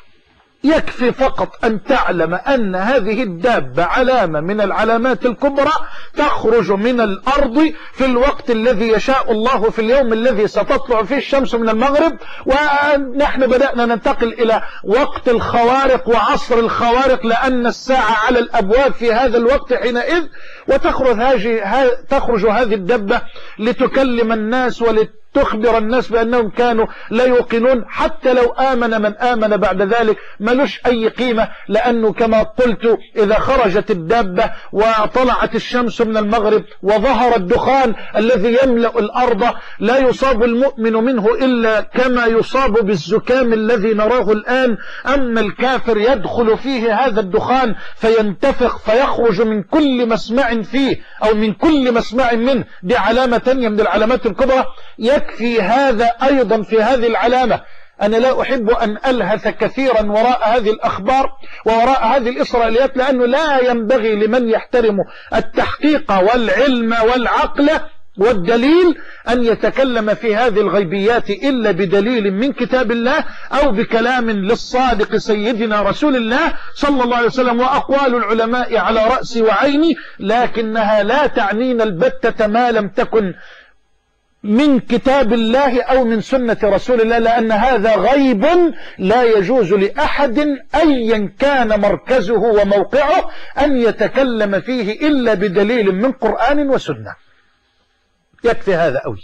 يكفي فقط أن تعلم أن هذه الدابة علامة من العلامات الكبرى، تخرج من الأرض في الوقت الذي يشاء الله، في اليوم الذي ستطلع فيه الشمس من المغرب. ونحن بدأنا ننتقل إلى وقت الخوارق وعصر الخوارق، لأن الساعة على الأبواب في هذا الوقت حينئذ. وتخرج هذه تخرج هذه الدابة لتكلم الناس ولت تخبر الناس بأنهم كانوا لا يوقنون. حتى لو آمن من آمن بعد ذلك ملوش أي قيمة، لأنه كما قلت إذا خرجت الدابة وطلعت الشمس من المغرب وظهر الدخان الذي يملأ الأرض لا يصاب المؤمن منه إلا كما يصاب بالزكام الذي نراه الآن. أما الكافر يدخل فيه هذا الدخان فينتفخ فيخرج من كل مسمع فيه أو من كل مسمع منه. دي علامة تانية من العلامات الكبرى. يكفي هذا أيضا في هذه العلامة. أنا لا أحب أن ألهث كثيرا وراء هذه الأخبار ووراء هذه الإسرائيليات، لأنه لا ينبغي لمن يحترم التحقيق والعلم والعقل والدليل أن يتكلم في هذه الغيبيات إلا بدليل من كتاب الله أو بكلام للصادق سيدنا رسول الله صلى الله عليه وسلم. وأقوال العلماء على رأسي وعيني، لكنها لا تعنينا البتة ما لم تكن من كتاب الله أو من سنة رسول الله، لأن هذا غيب لا يجوز لأحد أيا كان مركزه وموقعه أن يتكلم فيه إلا بدليل من قرآن وسنة. يكفي هذا أوي.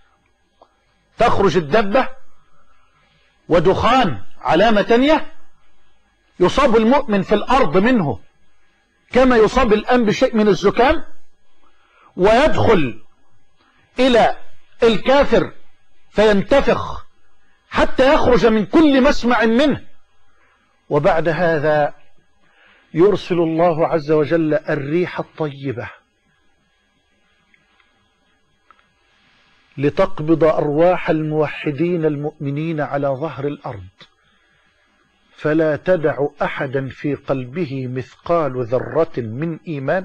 تخرج الدبة ودخان علامة تانية، يصاب المؤمن في الأرض منه كما يصاب الآن بشيء من الزكام، ويدخل إلى الكافر فينتفخ حتى يخرج من كل مسمع منه. وبعد هذا يرسل الله عز وجل الريح الطيبة لتقبض أرواح الموحدين المؤمنين على ظهر الأرض، فلا تدع أحدا في قلبه مثقال ذرة من إيمان،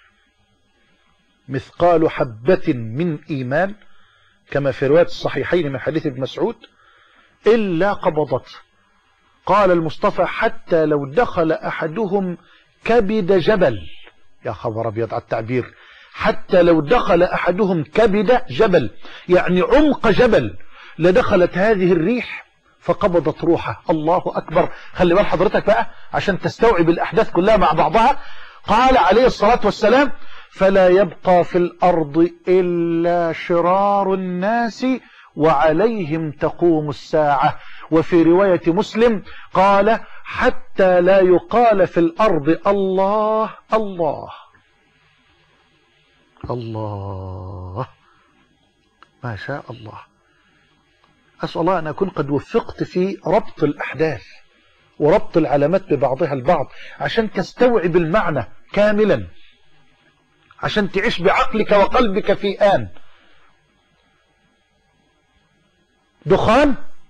مثقال حبة من إيمان، كما في رواية الصحيحين من حديث ابن مسعود، إلا قبضته. قال المصطفى حتى لو دخل أحدهم كبد جبل. يا خبر أبيض على التعبير، حتى لو دخل أحدهم كبد جبل، يعني عمق جبل، لدخلت هذه الريح فقبضت روحه. الله أكبر. خلي بال حضرتك بقى عشان تستوعب الأحداث كلها مع بعضها. قال عليه الصلاة والسلام فلا يبقى في الأرض إلا شرار الناس وعليهم تقوم الساعة. وفي رواية مسلم قال حتى لا يقال في الأرض الله الله الله. ما شاء الله. أسأل الله أن أكون قد وفقت في ربط الأحداث وربط العلامات ببعضها البعض عشان تستوعب المعنى كاملا، عشان تعيش بعقلك وقلبك في آن. دخان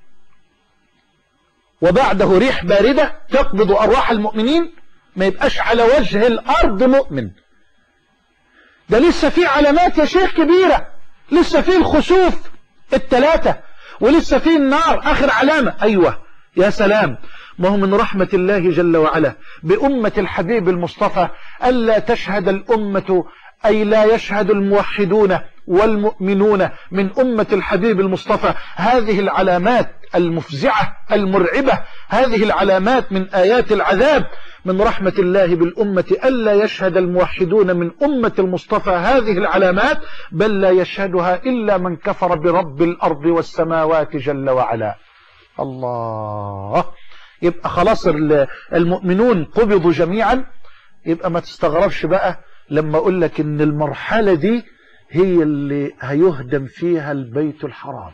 وبعده ريح باردة تقبض أرواح المؤمنين، ما يبقاش على وجه الأرض مؤمن. ده لسه في علامات يا شيخ كبيرة، لسه في الخسوف الثلاثة، ولسه في النار آخر علامة. أيوة يا سلام. ما هو من رحمة الله جل وعلا بأمة الحبيب المصطفى ألا تشهد الأمة، أي لا يشهد الموحدون والمؤمنون من أمة الحبيب المصطفى هذه العلامات المفزعة المرعبة، هذه العلامات من آيات العذاب. من رحمة الله بالأمة ألا يشهد الموحدون من أمة المصطفى هذه العلامات، بل لا يشهدها إلا من كفر برب الأرض والسماوات جل وعلا. الله. يبقى خلاص المؤمنون قبضوا جميعا. يبقى ما تستغربش بقى لما أقول لك إن المرحلة دي هي اللي هيهدم فيها البيت الحرام.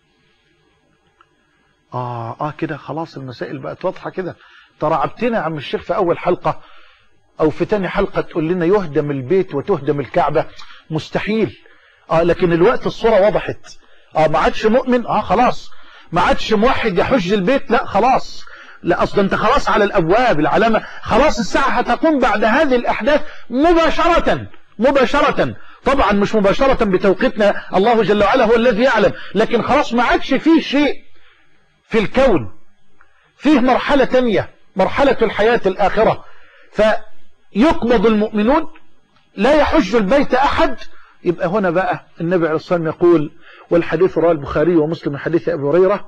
آه آه كده خلاص المسائل بقت واضحة كده. ترعبتنا يا عم الشيخ في أول حلقة أو في تاني حلقة تقول لنا يهدم البيت وتهدم الكعبة. مستحيل. آه لكن الوقت الصورة وضحت. آه ما عادش مؤمن، آه خلاص ما عادش موحد يحج البيت، لا خلاص، لا أصلا أنت خلاص على الأبواب. العلامة خلاص الساعة هتقوم بعد هذه الأحداث مباشرة مباشرة. طبعا مش مباشرة بتوقيتنا، الله جل وعلا هو الذي يعلم، لكن خلاص ما عادش فيه شيء في الكون، فيه مرحلة تانية، مرحلة الحياة الآخرة. فيقبض المؤمنون لا يحج البيت أحد. يبقى هنا بقى النبي عليه الصلاة والسلام يقول، والحديث رواه البخاري ومسلم من حديث أبي هريرة،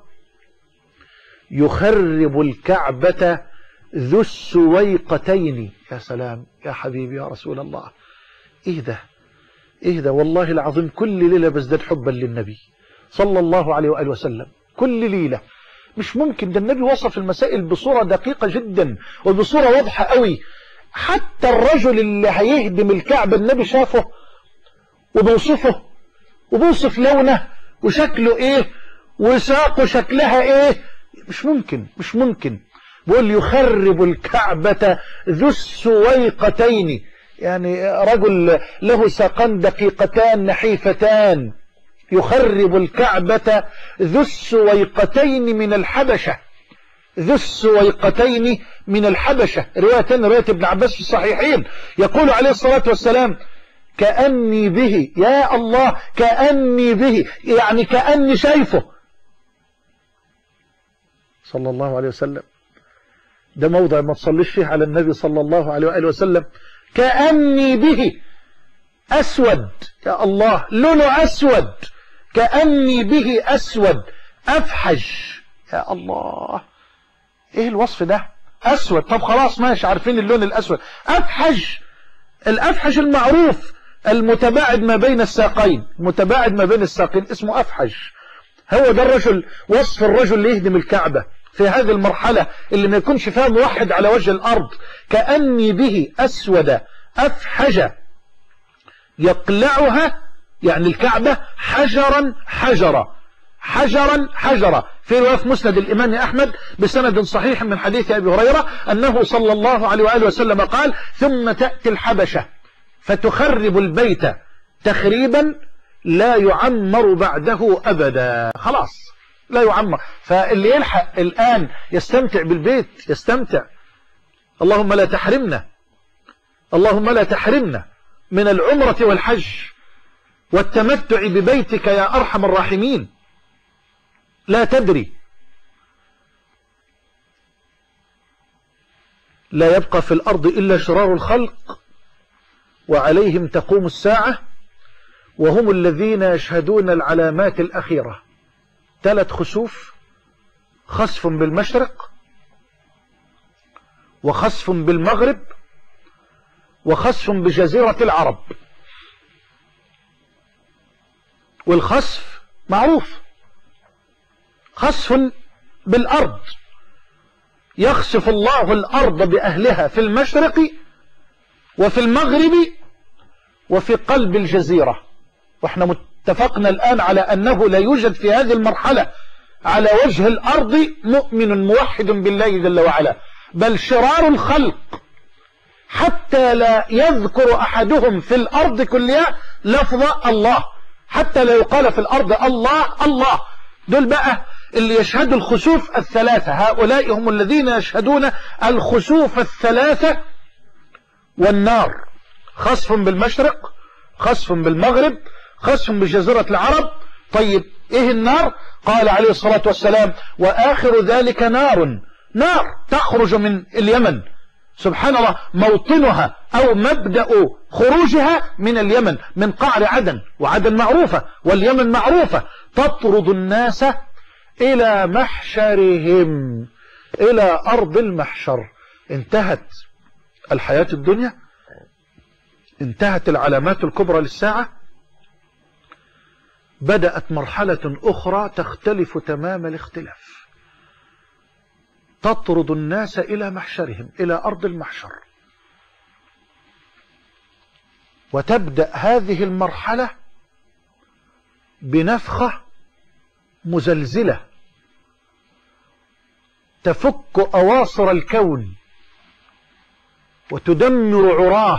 يخرب الكعبة ذو السويقتين. يا سلام يا حبيبي يا رسول الله. ايه ده ايه ده والله العظيم كل ليلة بزداد حبا للنبي صلى الله عليه وآله وسلم. كل ليلة. مش ممكن. ده النبي وصف المسائل بصورة دقيقة جدا وبصورة واضحة قوي. حتى الرجل اللي هيهدم الكعبة النبي شافه وبوصفه وبوصف لونه وشكله ايه وساقه شكلها ايه. مش ممكن مش ممكن. بقول يخرب الكعبة ذو السويقتين، يعني رجل له ساقان دقيقتان نحيفتان. يخرب الكعبة ذو السويقتين من الحبشة. ذو السويقتين من الحبشة. رواية رواية ابن عباس في الصحيحين يقول عليه الصلاة والسلام كأني به. يا الله كأني به، يعني كأني شايفه صلى الله عليه وسلم. ده موضع ما تصليش فيه على النبي صلى الله عليه وآله وسلم. كأني به أسود. يا الله لونه أسود. كأني به أسود أفحج. يا الله إيه الوصف ده؟ أسود. طب خلاص ماشي عارفين اللون الأسود. أفحج. الأفحج المعروف المتباعد ما بين الساقين، متباعد ما بين الساقين اسمه أفحج. هو ده الرجل، وصف الرجل اللي يهدم الكعبة في هذه المرحلة اللي ما يكونش فيها موحد على وجه الأرض. كأني به أسود أفحج يقلعها، يعني الكعبة حجرا حجرا حجرا حجرا. في رواية في مسند الإمام أحمد بسند صحيح من حديث أبي هريرة أنه صلى الله عليه وآله وسلم قال ثم تأتي الحبشة فتخرب البيت تخريبا لا يعمر بعده أبدا. خلاص لا يعمر. فاللي يلحق الآن يستمتع بالبيت يستمتع. اللهم لا تحرمنا، اللهم لا تحرمنا من العمرة والحج والتمتع ببيتك يا أرحم الراحمين. لا تدري، لا يبقى في الأرض إلا شرار الخلق وعليهم تقوم الساعة، وهم الذين يشهدون العلامات الأخيرة. ثلاث خسوف: خسف بالمشرق، وخسف بالمغرب، وخسف بجزيرة العرب. والخسف معروف، خسف بالأرض، يخسف الله الأرض بأهلها في المشرق وفي المغرب وفي قلب الجزيرة. واحنا متفقنا الآن على أنه لا يوجد في هذه المرحلة على وجه الأرض مؤمن موحد بالله جل وعلا، بل شرار الخلق حتى لا يذكر أحدهم في الأرض كلها لفظ الله، حتى لا يقال في الأرض الله الله. دول بقى اللي يشهدوا الخسوف الثلاثة، هؤلاء هم الذين يشهدون الخسوف الثلاثة. والنار: خسف بالمشرق، خسف بالمغرب، خسف بجزيرة العرب. طيب ايه النار؟ قال عليه الصلاة والسلام: وآخر ذلك نار، نار تخرج من اليمن. سبحان الله، موطنها أو مبدأ خروجها من اليمن، من قعر عدن، وعدن معروفة واليمن معروفة. تطرد الناس إلى محشرهم، إلى أرض المحشر. انتهت الحياة الدنيا، انتهت العلامات الكبرى للساعة، بدأت مرحلة أخرى تختلف تمام الاختلاف. تطرد الناس إلى محشرهم، إلى أرض المحشر. وتبدأ هذه المرحلة بنفخة مزلزلة تفك أواصر الكون وتدمر عراه،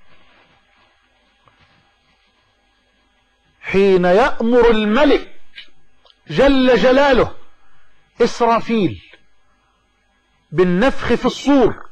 حين يأمر الملك جل جلاله إسرافيل بالنفخ في الصور.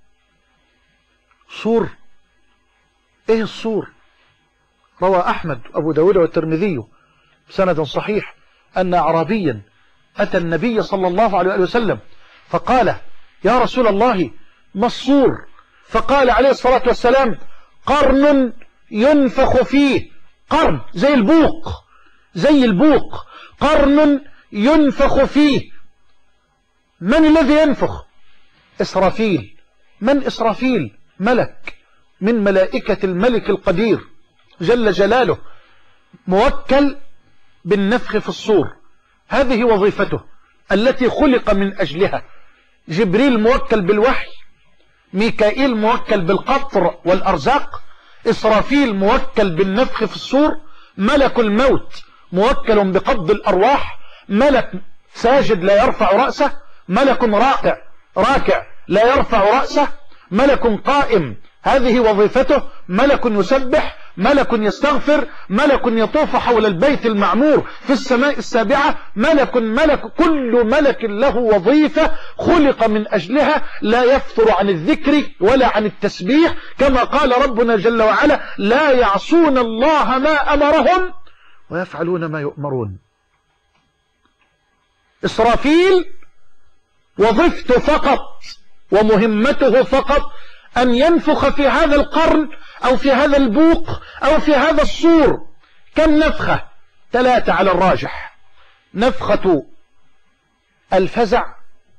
صور ايه الصور؟ روى أحمد أبو داود والترمذي بسند صحيح أن أعرابيا أتى النبي صلى الله عليه وسلم فقال: يا رسول الله، ما الصور؟ فقال عليه الصلاة والسلام: قرن ينفخ فيه. قرن زي البوق، زي البوق، قرن ينفخ فيه. من الذي ينفخ؟ إسرافيل. من إسرافيل؟ ملك من ملائكة الملك القدير جل جلاله، موكل بالنفخ في الصور. هذه وظيفته التي خلق من أجلها. جبريل موكل بالوحي، ميكائيل موكل بالقطر والأرزاق، إسرافيل موكل بالنفخ في الصور، ملك الموت موكل بقبض الأرواح، ملك ساجد لا يرفع رأسه، ملك راكع راكع لا يرفع رأسه، ملك قائم هذه وظيفته، ملك يسبح، ملك يستغفر، ملك يطوف حول البيت المعمور في السماء السابعة، ملك ملك كل ملك له وظيفة خلق من أجلها، لا يفتر عن الذكر ولا عن التسبيح، كما قال ربنا جل وعلا: لا يعصون الله ما أمرهم ويفعلون ما يؤمرون. إسرافيل وظيفته فقط ومهمته فقط أن ينفخ في هذا القرن أو في هذا البوق أو في هذا الصور. كم نفخة؟ ثلاثة على الراجح: نفخة الفزع،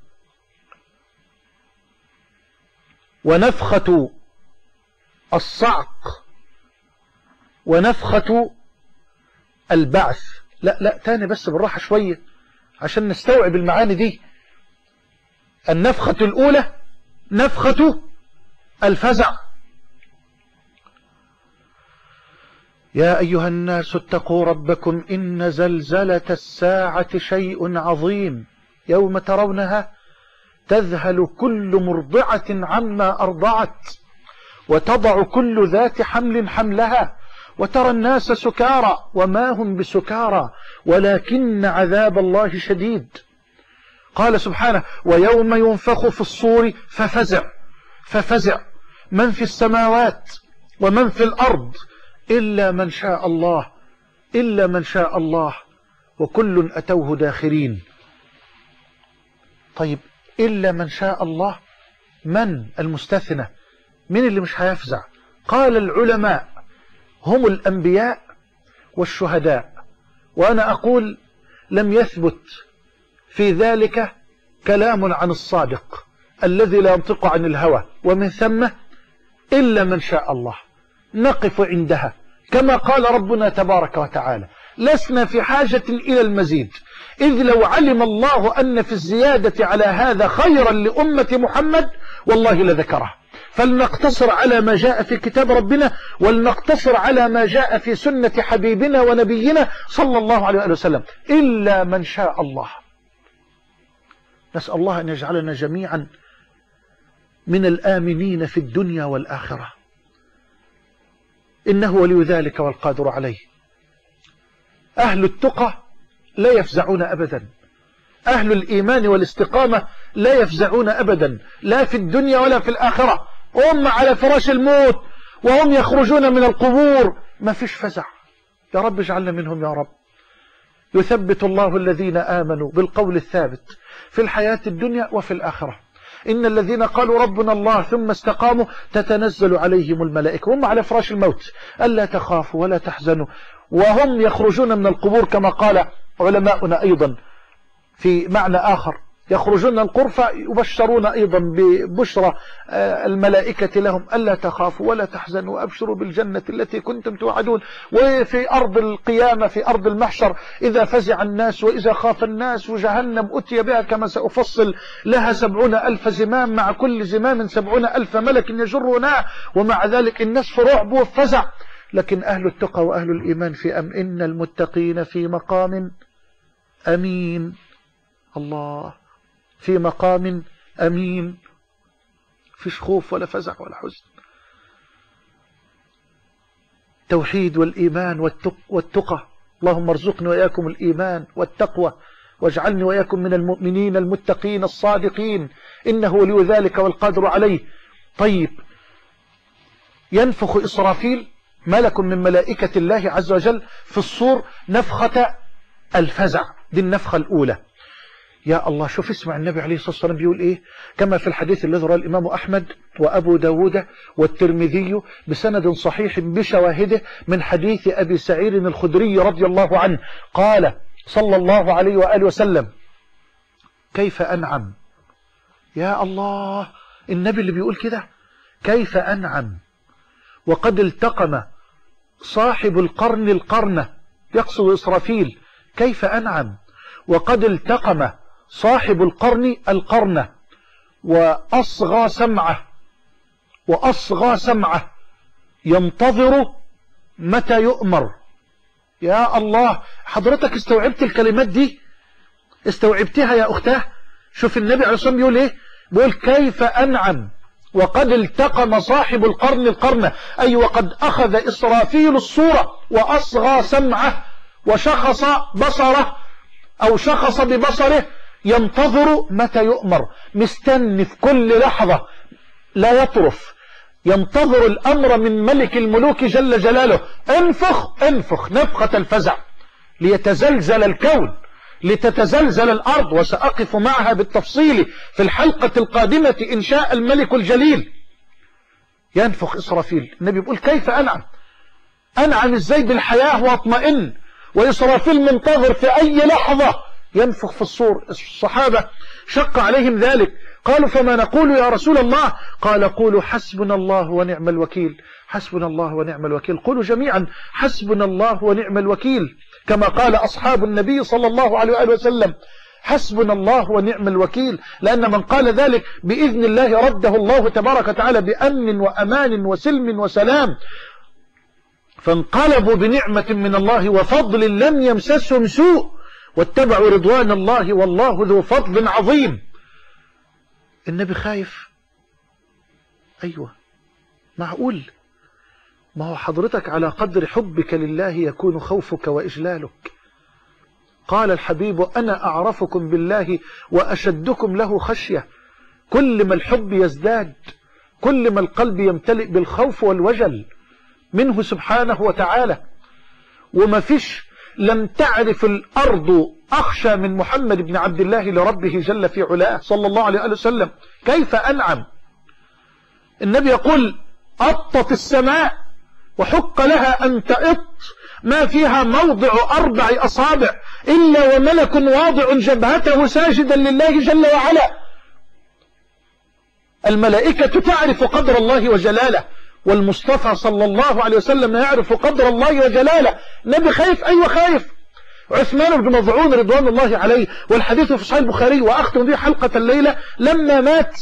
ونفخة الصعق، ونفخة البعث. لا لا تاني بس بالراحة شوية عشان نستوعب المعاني دي. النفخة الأولى نفخة الفزع: يا أيها الناس اتقوا ربكم إن زلزلة الساعة شيء عظيم، يوم ترونها تذهل كل مرضعة عما أرضعت، وتضع كل ذات حمل حملها، وترى الناس سكارى وما هم بسكارى ولكن عذاب الله شديد. قال سبحانه: ويوم ينفخ في الصور ففزع ففزع من في السماوات ومن في الأرض إلا من شاء الله إلا من شاء الله وكل أتوه داخرين. طيب إلا من شاء الله، من المستثنى؟ من اللي مش هيفزع؟ قال العلماء: هم الأنبياء والشهداء. وأنا أقول لم يثبت في ذلك كلام عن الصادق الذي لا ينطق عن الهوى، ومن ثم إلا من شاء الله نقف عندها كما قال ربنا تبارك وتعالى: لسنا في حاجة إلى المزيد، إذ لو علم الله أن في الزيادة على هذا خيرا لأمة محمد والله لذكره. فلنقتصر على ما جاء في كتاب ربنا، ولنقتصر على ما جاء في سنة حبيبنا ونبينا صلى الله عليه وسلم. إلا من شاء الله. نسأل الله أن يجعلنا جميعا من الآمنين في الدنيا والآخرة، إنه ولي ذلك والقادر عليه. أهل التقى لا يفزعون أبدا، أهل الإيمان والاستقامة لا يفزعون أبدا، لا في الدنيا ولا في الآخرة. هم على فراش الموت وهم يخرجون من القبور ما فيش فزع. يا رب اجعلنا منهم يا رب. يثبت الله الذين آمنوا بالقول الثابت في الحياة الدنيا وفي الآخرة. إن الذين قالوا ربنا الله ثم استقاموا تتنزل عليهم الملائكة هم على فراش الموت ألا تخافوا ولا تحزنوا وهم يخرجون من القبور، كما قال علماؤنا أيضا في معنى آخر: يخرجون القرفة يبشرون أيضا ببشرى الملائكة لهم ألا تخافوا ولا تحزنوا وأبشروا بالجنة التي كنتم توعدون. وفي أرض القيامة في أرض المحشر: إذا فزع الناس وإذا خاف الناس وجهنم أتي بها كما سأفصل لها سبعون ألف زمام، مع كل زمام سبعون ألف ملك يجرونها، ومع ذلك الناس في رعب وفزع. لكن أهل التقى وأهل الإيمان في أمن. إن المتقين في مقام أمين. الله، في مقام أمين، فيش خوف ولا فزع ولا حزن. توحيد والإيمان والتقى. اللهم ارزقني وإياكم الإيمان والتقوى، واجعلني وإياكم من المؤمنين المتقين الصادقين، إنه ولي ذلك والقادر عليه. طيب، ينفخ إسرافيل ملك من ملائكة الله عز وجل في الصور نفخة الفزع، دي النفخة الأولى. يا الله، شوف اسمع النبي عليه الصلاة والسلام بيقول إيه، كما في الحديث الذي رواه الإمام أحمد وأبو داود والترمذي بسند صحيح بشواهده من حديث أبي سعيد الخدري رضي الله عنه قال صلى الله عليه وآله وسلم: كيف أنعم. يا الله، النبي اللي بيقول كده، كيف أنعم وقد التقم صاحب القرن القرن، يقصد إسرافيل. كيف أنعم وقد التقم صاحب القرن القرن وأصغى سمعه وأصغى سمعه ينتظر متى يؤمر. يا الله، حضرتك استوعبت الكلمات دي؟ استوعبتها يا أختاه؟ شوف النبي عليه الصلاة والسلام بيقول إيه، بيقول: كيف أنعم وقد التقم صاحب القرن القرن، أي وقد أخذ إسرافيل الصورة وأصغى سمعه وشخص بصره أو شخص ببصره، ينتظر متى يؤمر، مستني في كل لحظة لا يطرف، ينتظر الأمر من ملك الملوك جل جلاله. انفخ انفخ نفخة الفزع ليتزلزل الكون، لتتزلزل الأرض، وسأقف معها بالتفصيل في الحلقة القادمة إن شاء الملك الجليل. ينفخ إسرافيل. النبي يقول: كيف أنعم؟ أنعم إزاي بالحياة واطمئن، وإسرافيل منتظر في أي لحظة ينفخ في الصور. الصحابة شق عليهم ذلك، قالوا: فما نقول يا رسول الله؟ قال: قولوا حسبنا الله ونعم الوكيل. حسبنا الله ونعم الوكيل. قولوا جميعا حسبنا الله ونعم الوكيل، كما قال أصحاب النبي صلى الله عليه وآله وسلم: حسبنا الله ونعم الوكيل. لأن من قال ذلك بإذن الله رده الله تبارك وتعالى بأمن وأمان وسلم وسلام، فانقلبوا بنعمة من الله وفضل لم يمسسهم سوء واتبعوا رضوان الله والله ذو فضل عظيم. النبي خايف؟ أيوة، معقول. ما هو حضرتك على قدر حبك لله يكون خوفك وإجلالك. قال الحبيب أنا أعرفكم بالله وأشدكم له خشية. كل ما الحب يزداد، كل ما القلب يمتلئ بالخوف والوجل منه سبحانه وتعالى. وما فيش لم تعرف الأرض أخشى من محمد بن عبد الله لربه جل في علاه صلى الله عليه وسلم. كيف أنعم؟ النبي يقول أطت السماء وحق لها أن تأط ما فيها موضع أربع أصابع إلا وملك واضع جبهته ساجدا لله جل وعلا. الملائكة تعرف قدر الله وجلاله، والمصطفى صلى الله عليه وسلم يعرف قدر الله وجلاله. نبي خايف، أيوة خايف. عثمان بن مظعون رضوان الله عليه، والحديث في صحيح البخاري وأختم به حلقة الليلة، لما مات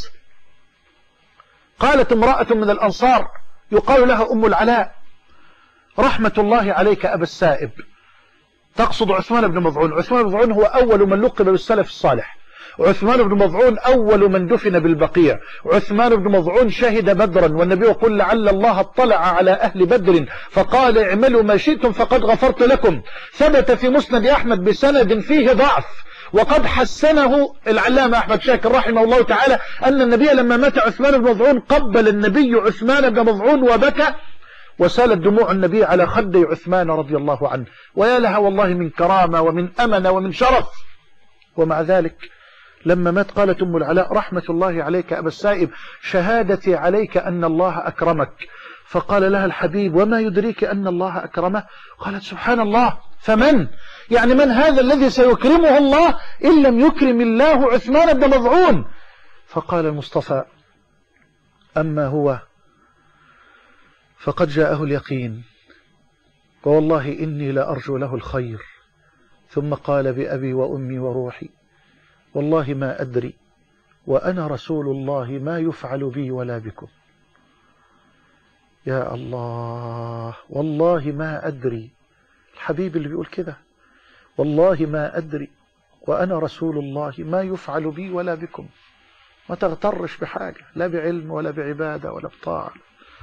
قالت امرأة من الأنصار يقال لها أم العلاء رحمة الله عليك أبا السائب، تقصد عثمان بن مظعون. عثمان بن مظعون هو أول من لقب بالسلف الصالح. عثمان بن مظعون أول من دفن بالبقيع. عثمان بن مظعون شهد بدرا، والنبي يقول لعل الله اطلع على أهل بدر فقال اعملوا ما شئتم فقد غفرت لكم. ثبت في مسند أحمد بسند فيه ضعف، وقد حسنه العلامة أحمد شاكر رحمه الله تعالى، أن النبي لما مات عثمان بن مظعون قبل النبي عثمان بن مظعون وبكى، وسالت دموع النبي على خدي عثمان رضي الله عنه. ويا لها والله من كرامة ومن أمنة ومن شرف. ومع ذلك لما مات قالت أم العلاء رحمة الله عليك أبا السائب، شهادتي عليك أن الله أكرمك. فقال لها الحبيب وما يدريك أن الله أكرمه؟ قالت سبحان الله، فمن؟ يعني من هذا الذي سيكرمه الله إن لم يكرم الله عثمان بن مظعون؟ فقال المصطفى أما هو فقد جاءه اليقين، ووالله إني لأرجو له الخير. ثم قال بأبي وأمي وروحي والله ما أدري وأنا رسول الله ما يفعل بي ولا بكم. يا الله، والله ما أدري. الحبيب اللي بيقول كده، والله ما أدري وأنا رسول الله ما يفعل بي ولا بكم. ما تغترش بحاجة، لا بعلم ولا بعبادة ولا بطاعة،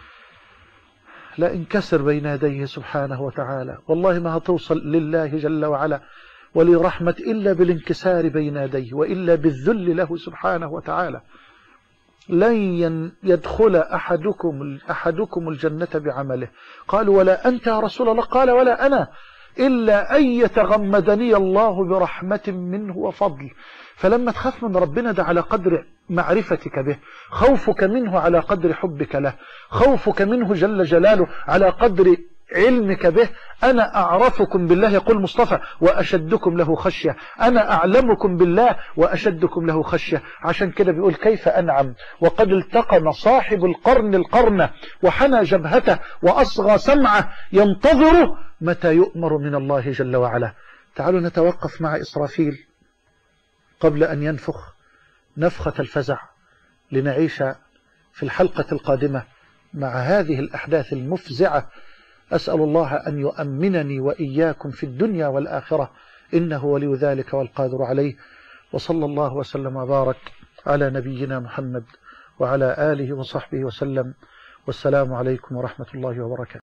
لا انكسر بين يديه سبحانه وتعالى. والله ما هتوصل لله جل وعلا ولرحمة إلا بالانكسار بين يديه، وإلا بالذل له سبحانه وتعالى. لن يدخل أحدكم أحدكم الجنة بعمله. قالوا ولا أنت يا رسول الله؟ قال ولا أنا، إلا أن يتغمدني الله برحمة منه وفضل. فلما تخاف من ربنا ده على قدر معرفتك به، خوفك منه على قدر حبك له، خوفك منه جل جلاله على قدر علمك به. أنا أعرفكم بالله يقول مصطفى وأشدكم له خشية. أنا أعلمكم بالله وأشدكم له خشية. عشان كده بيقول كيف أنعم وقد التقن صاحب القرن القرن وحنى جبهته وأصغى سمعه ينتظر متى يؤمر من الله جل وعلا. تعالوا نتوقف مع إسرافيل قبل أن ينفخ نفخة الفزع، لنعيش في الحلقة القادمة مع هذه الأحداث المفزعة. أسأل الله أن يؤمنني وإياكم في الدنيا والآخرة، إنه ولي ذلك والقادر عليه. وصلى الله وسلم وبارك على نبينا محمد وعلى آله وصحبه وسلم، والسلام عليكم ورحمة الله وبركاته.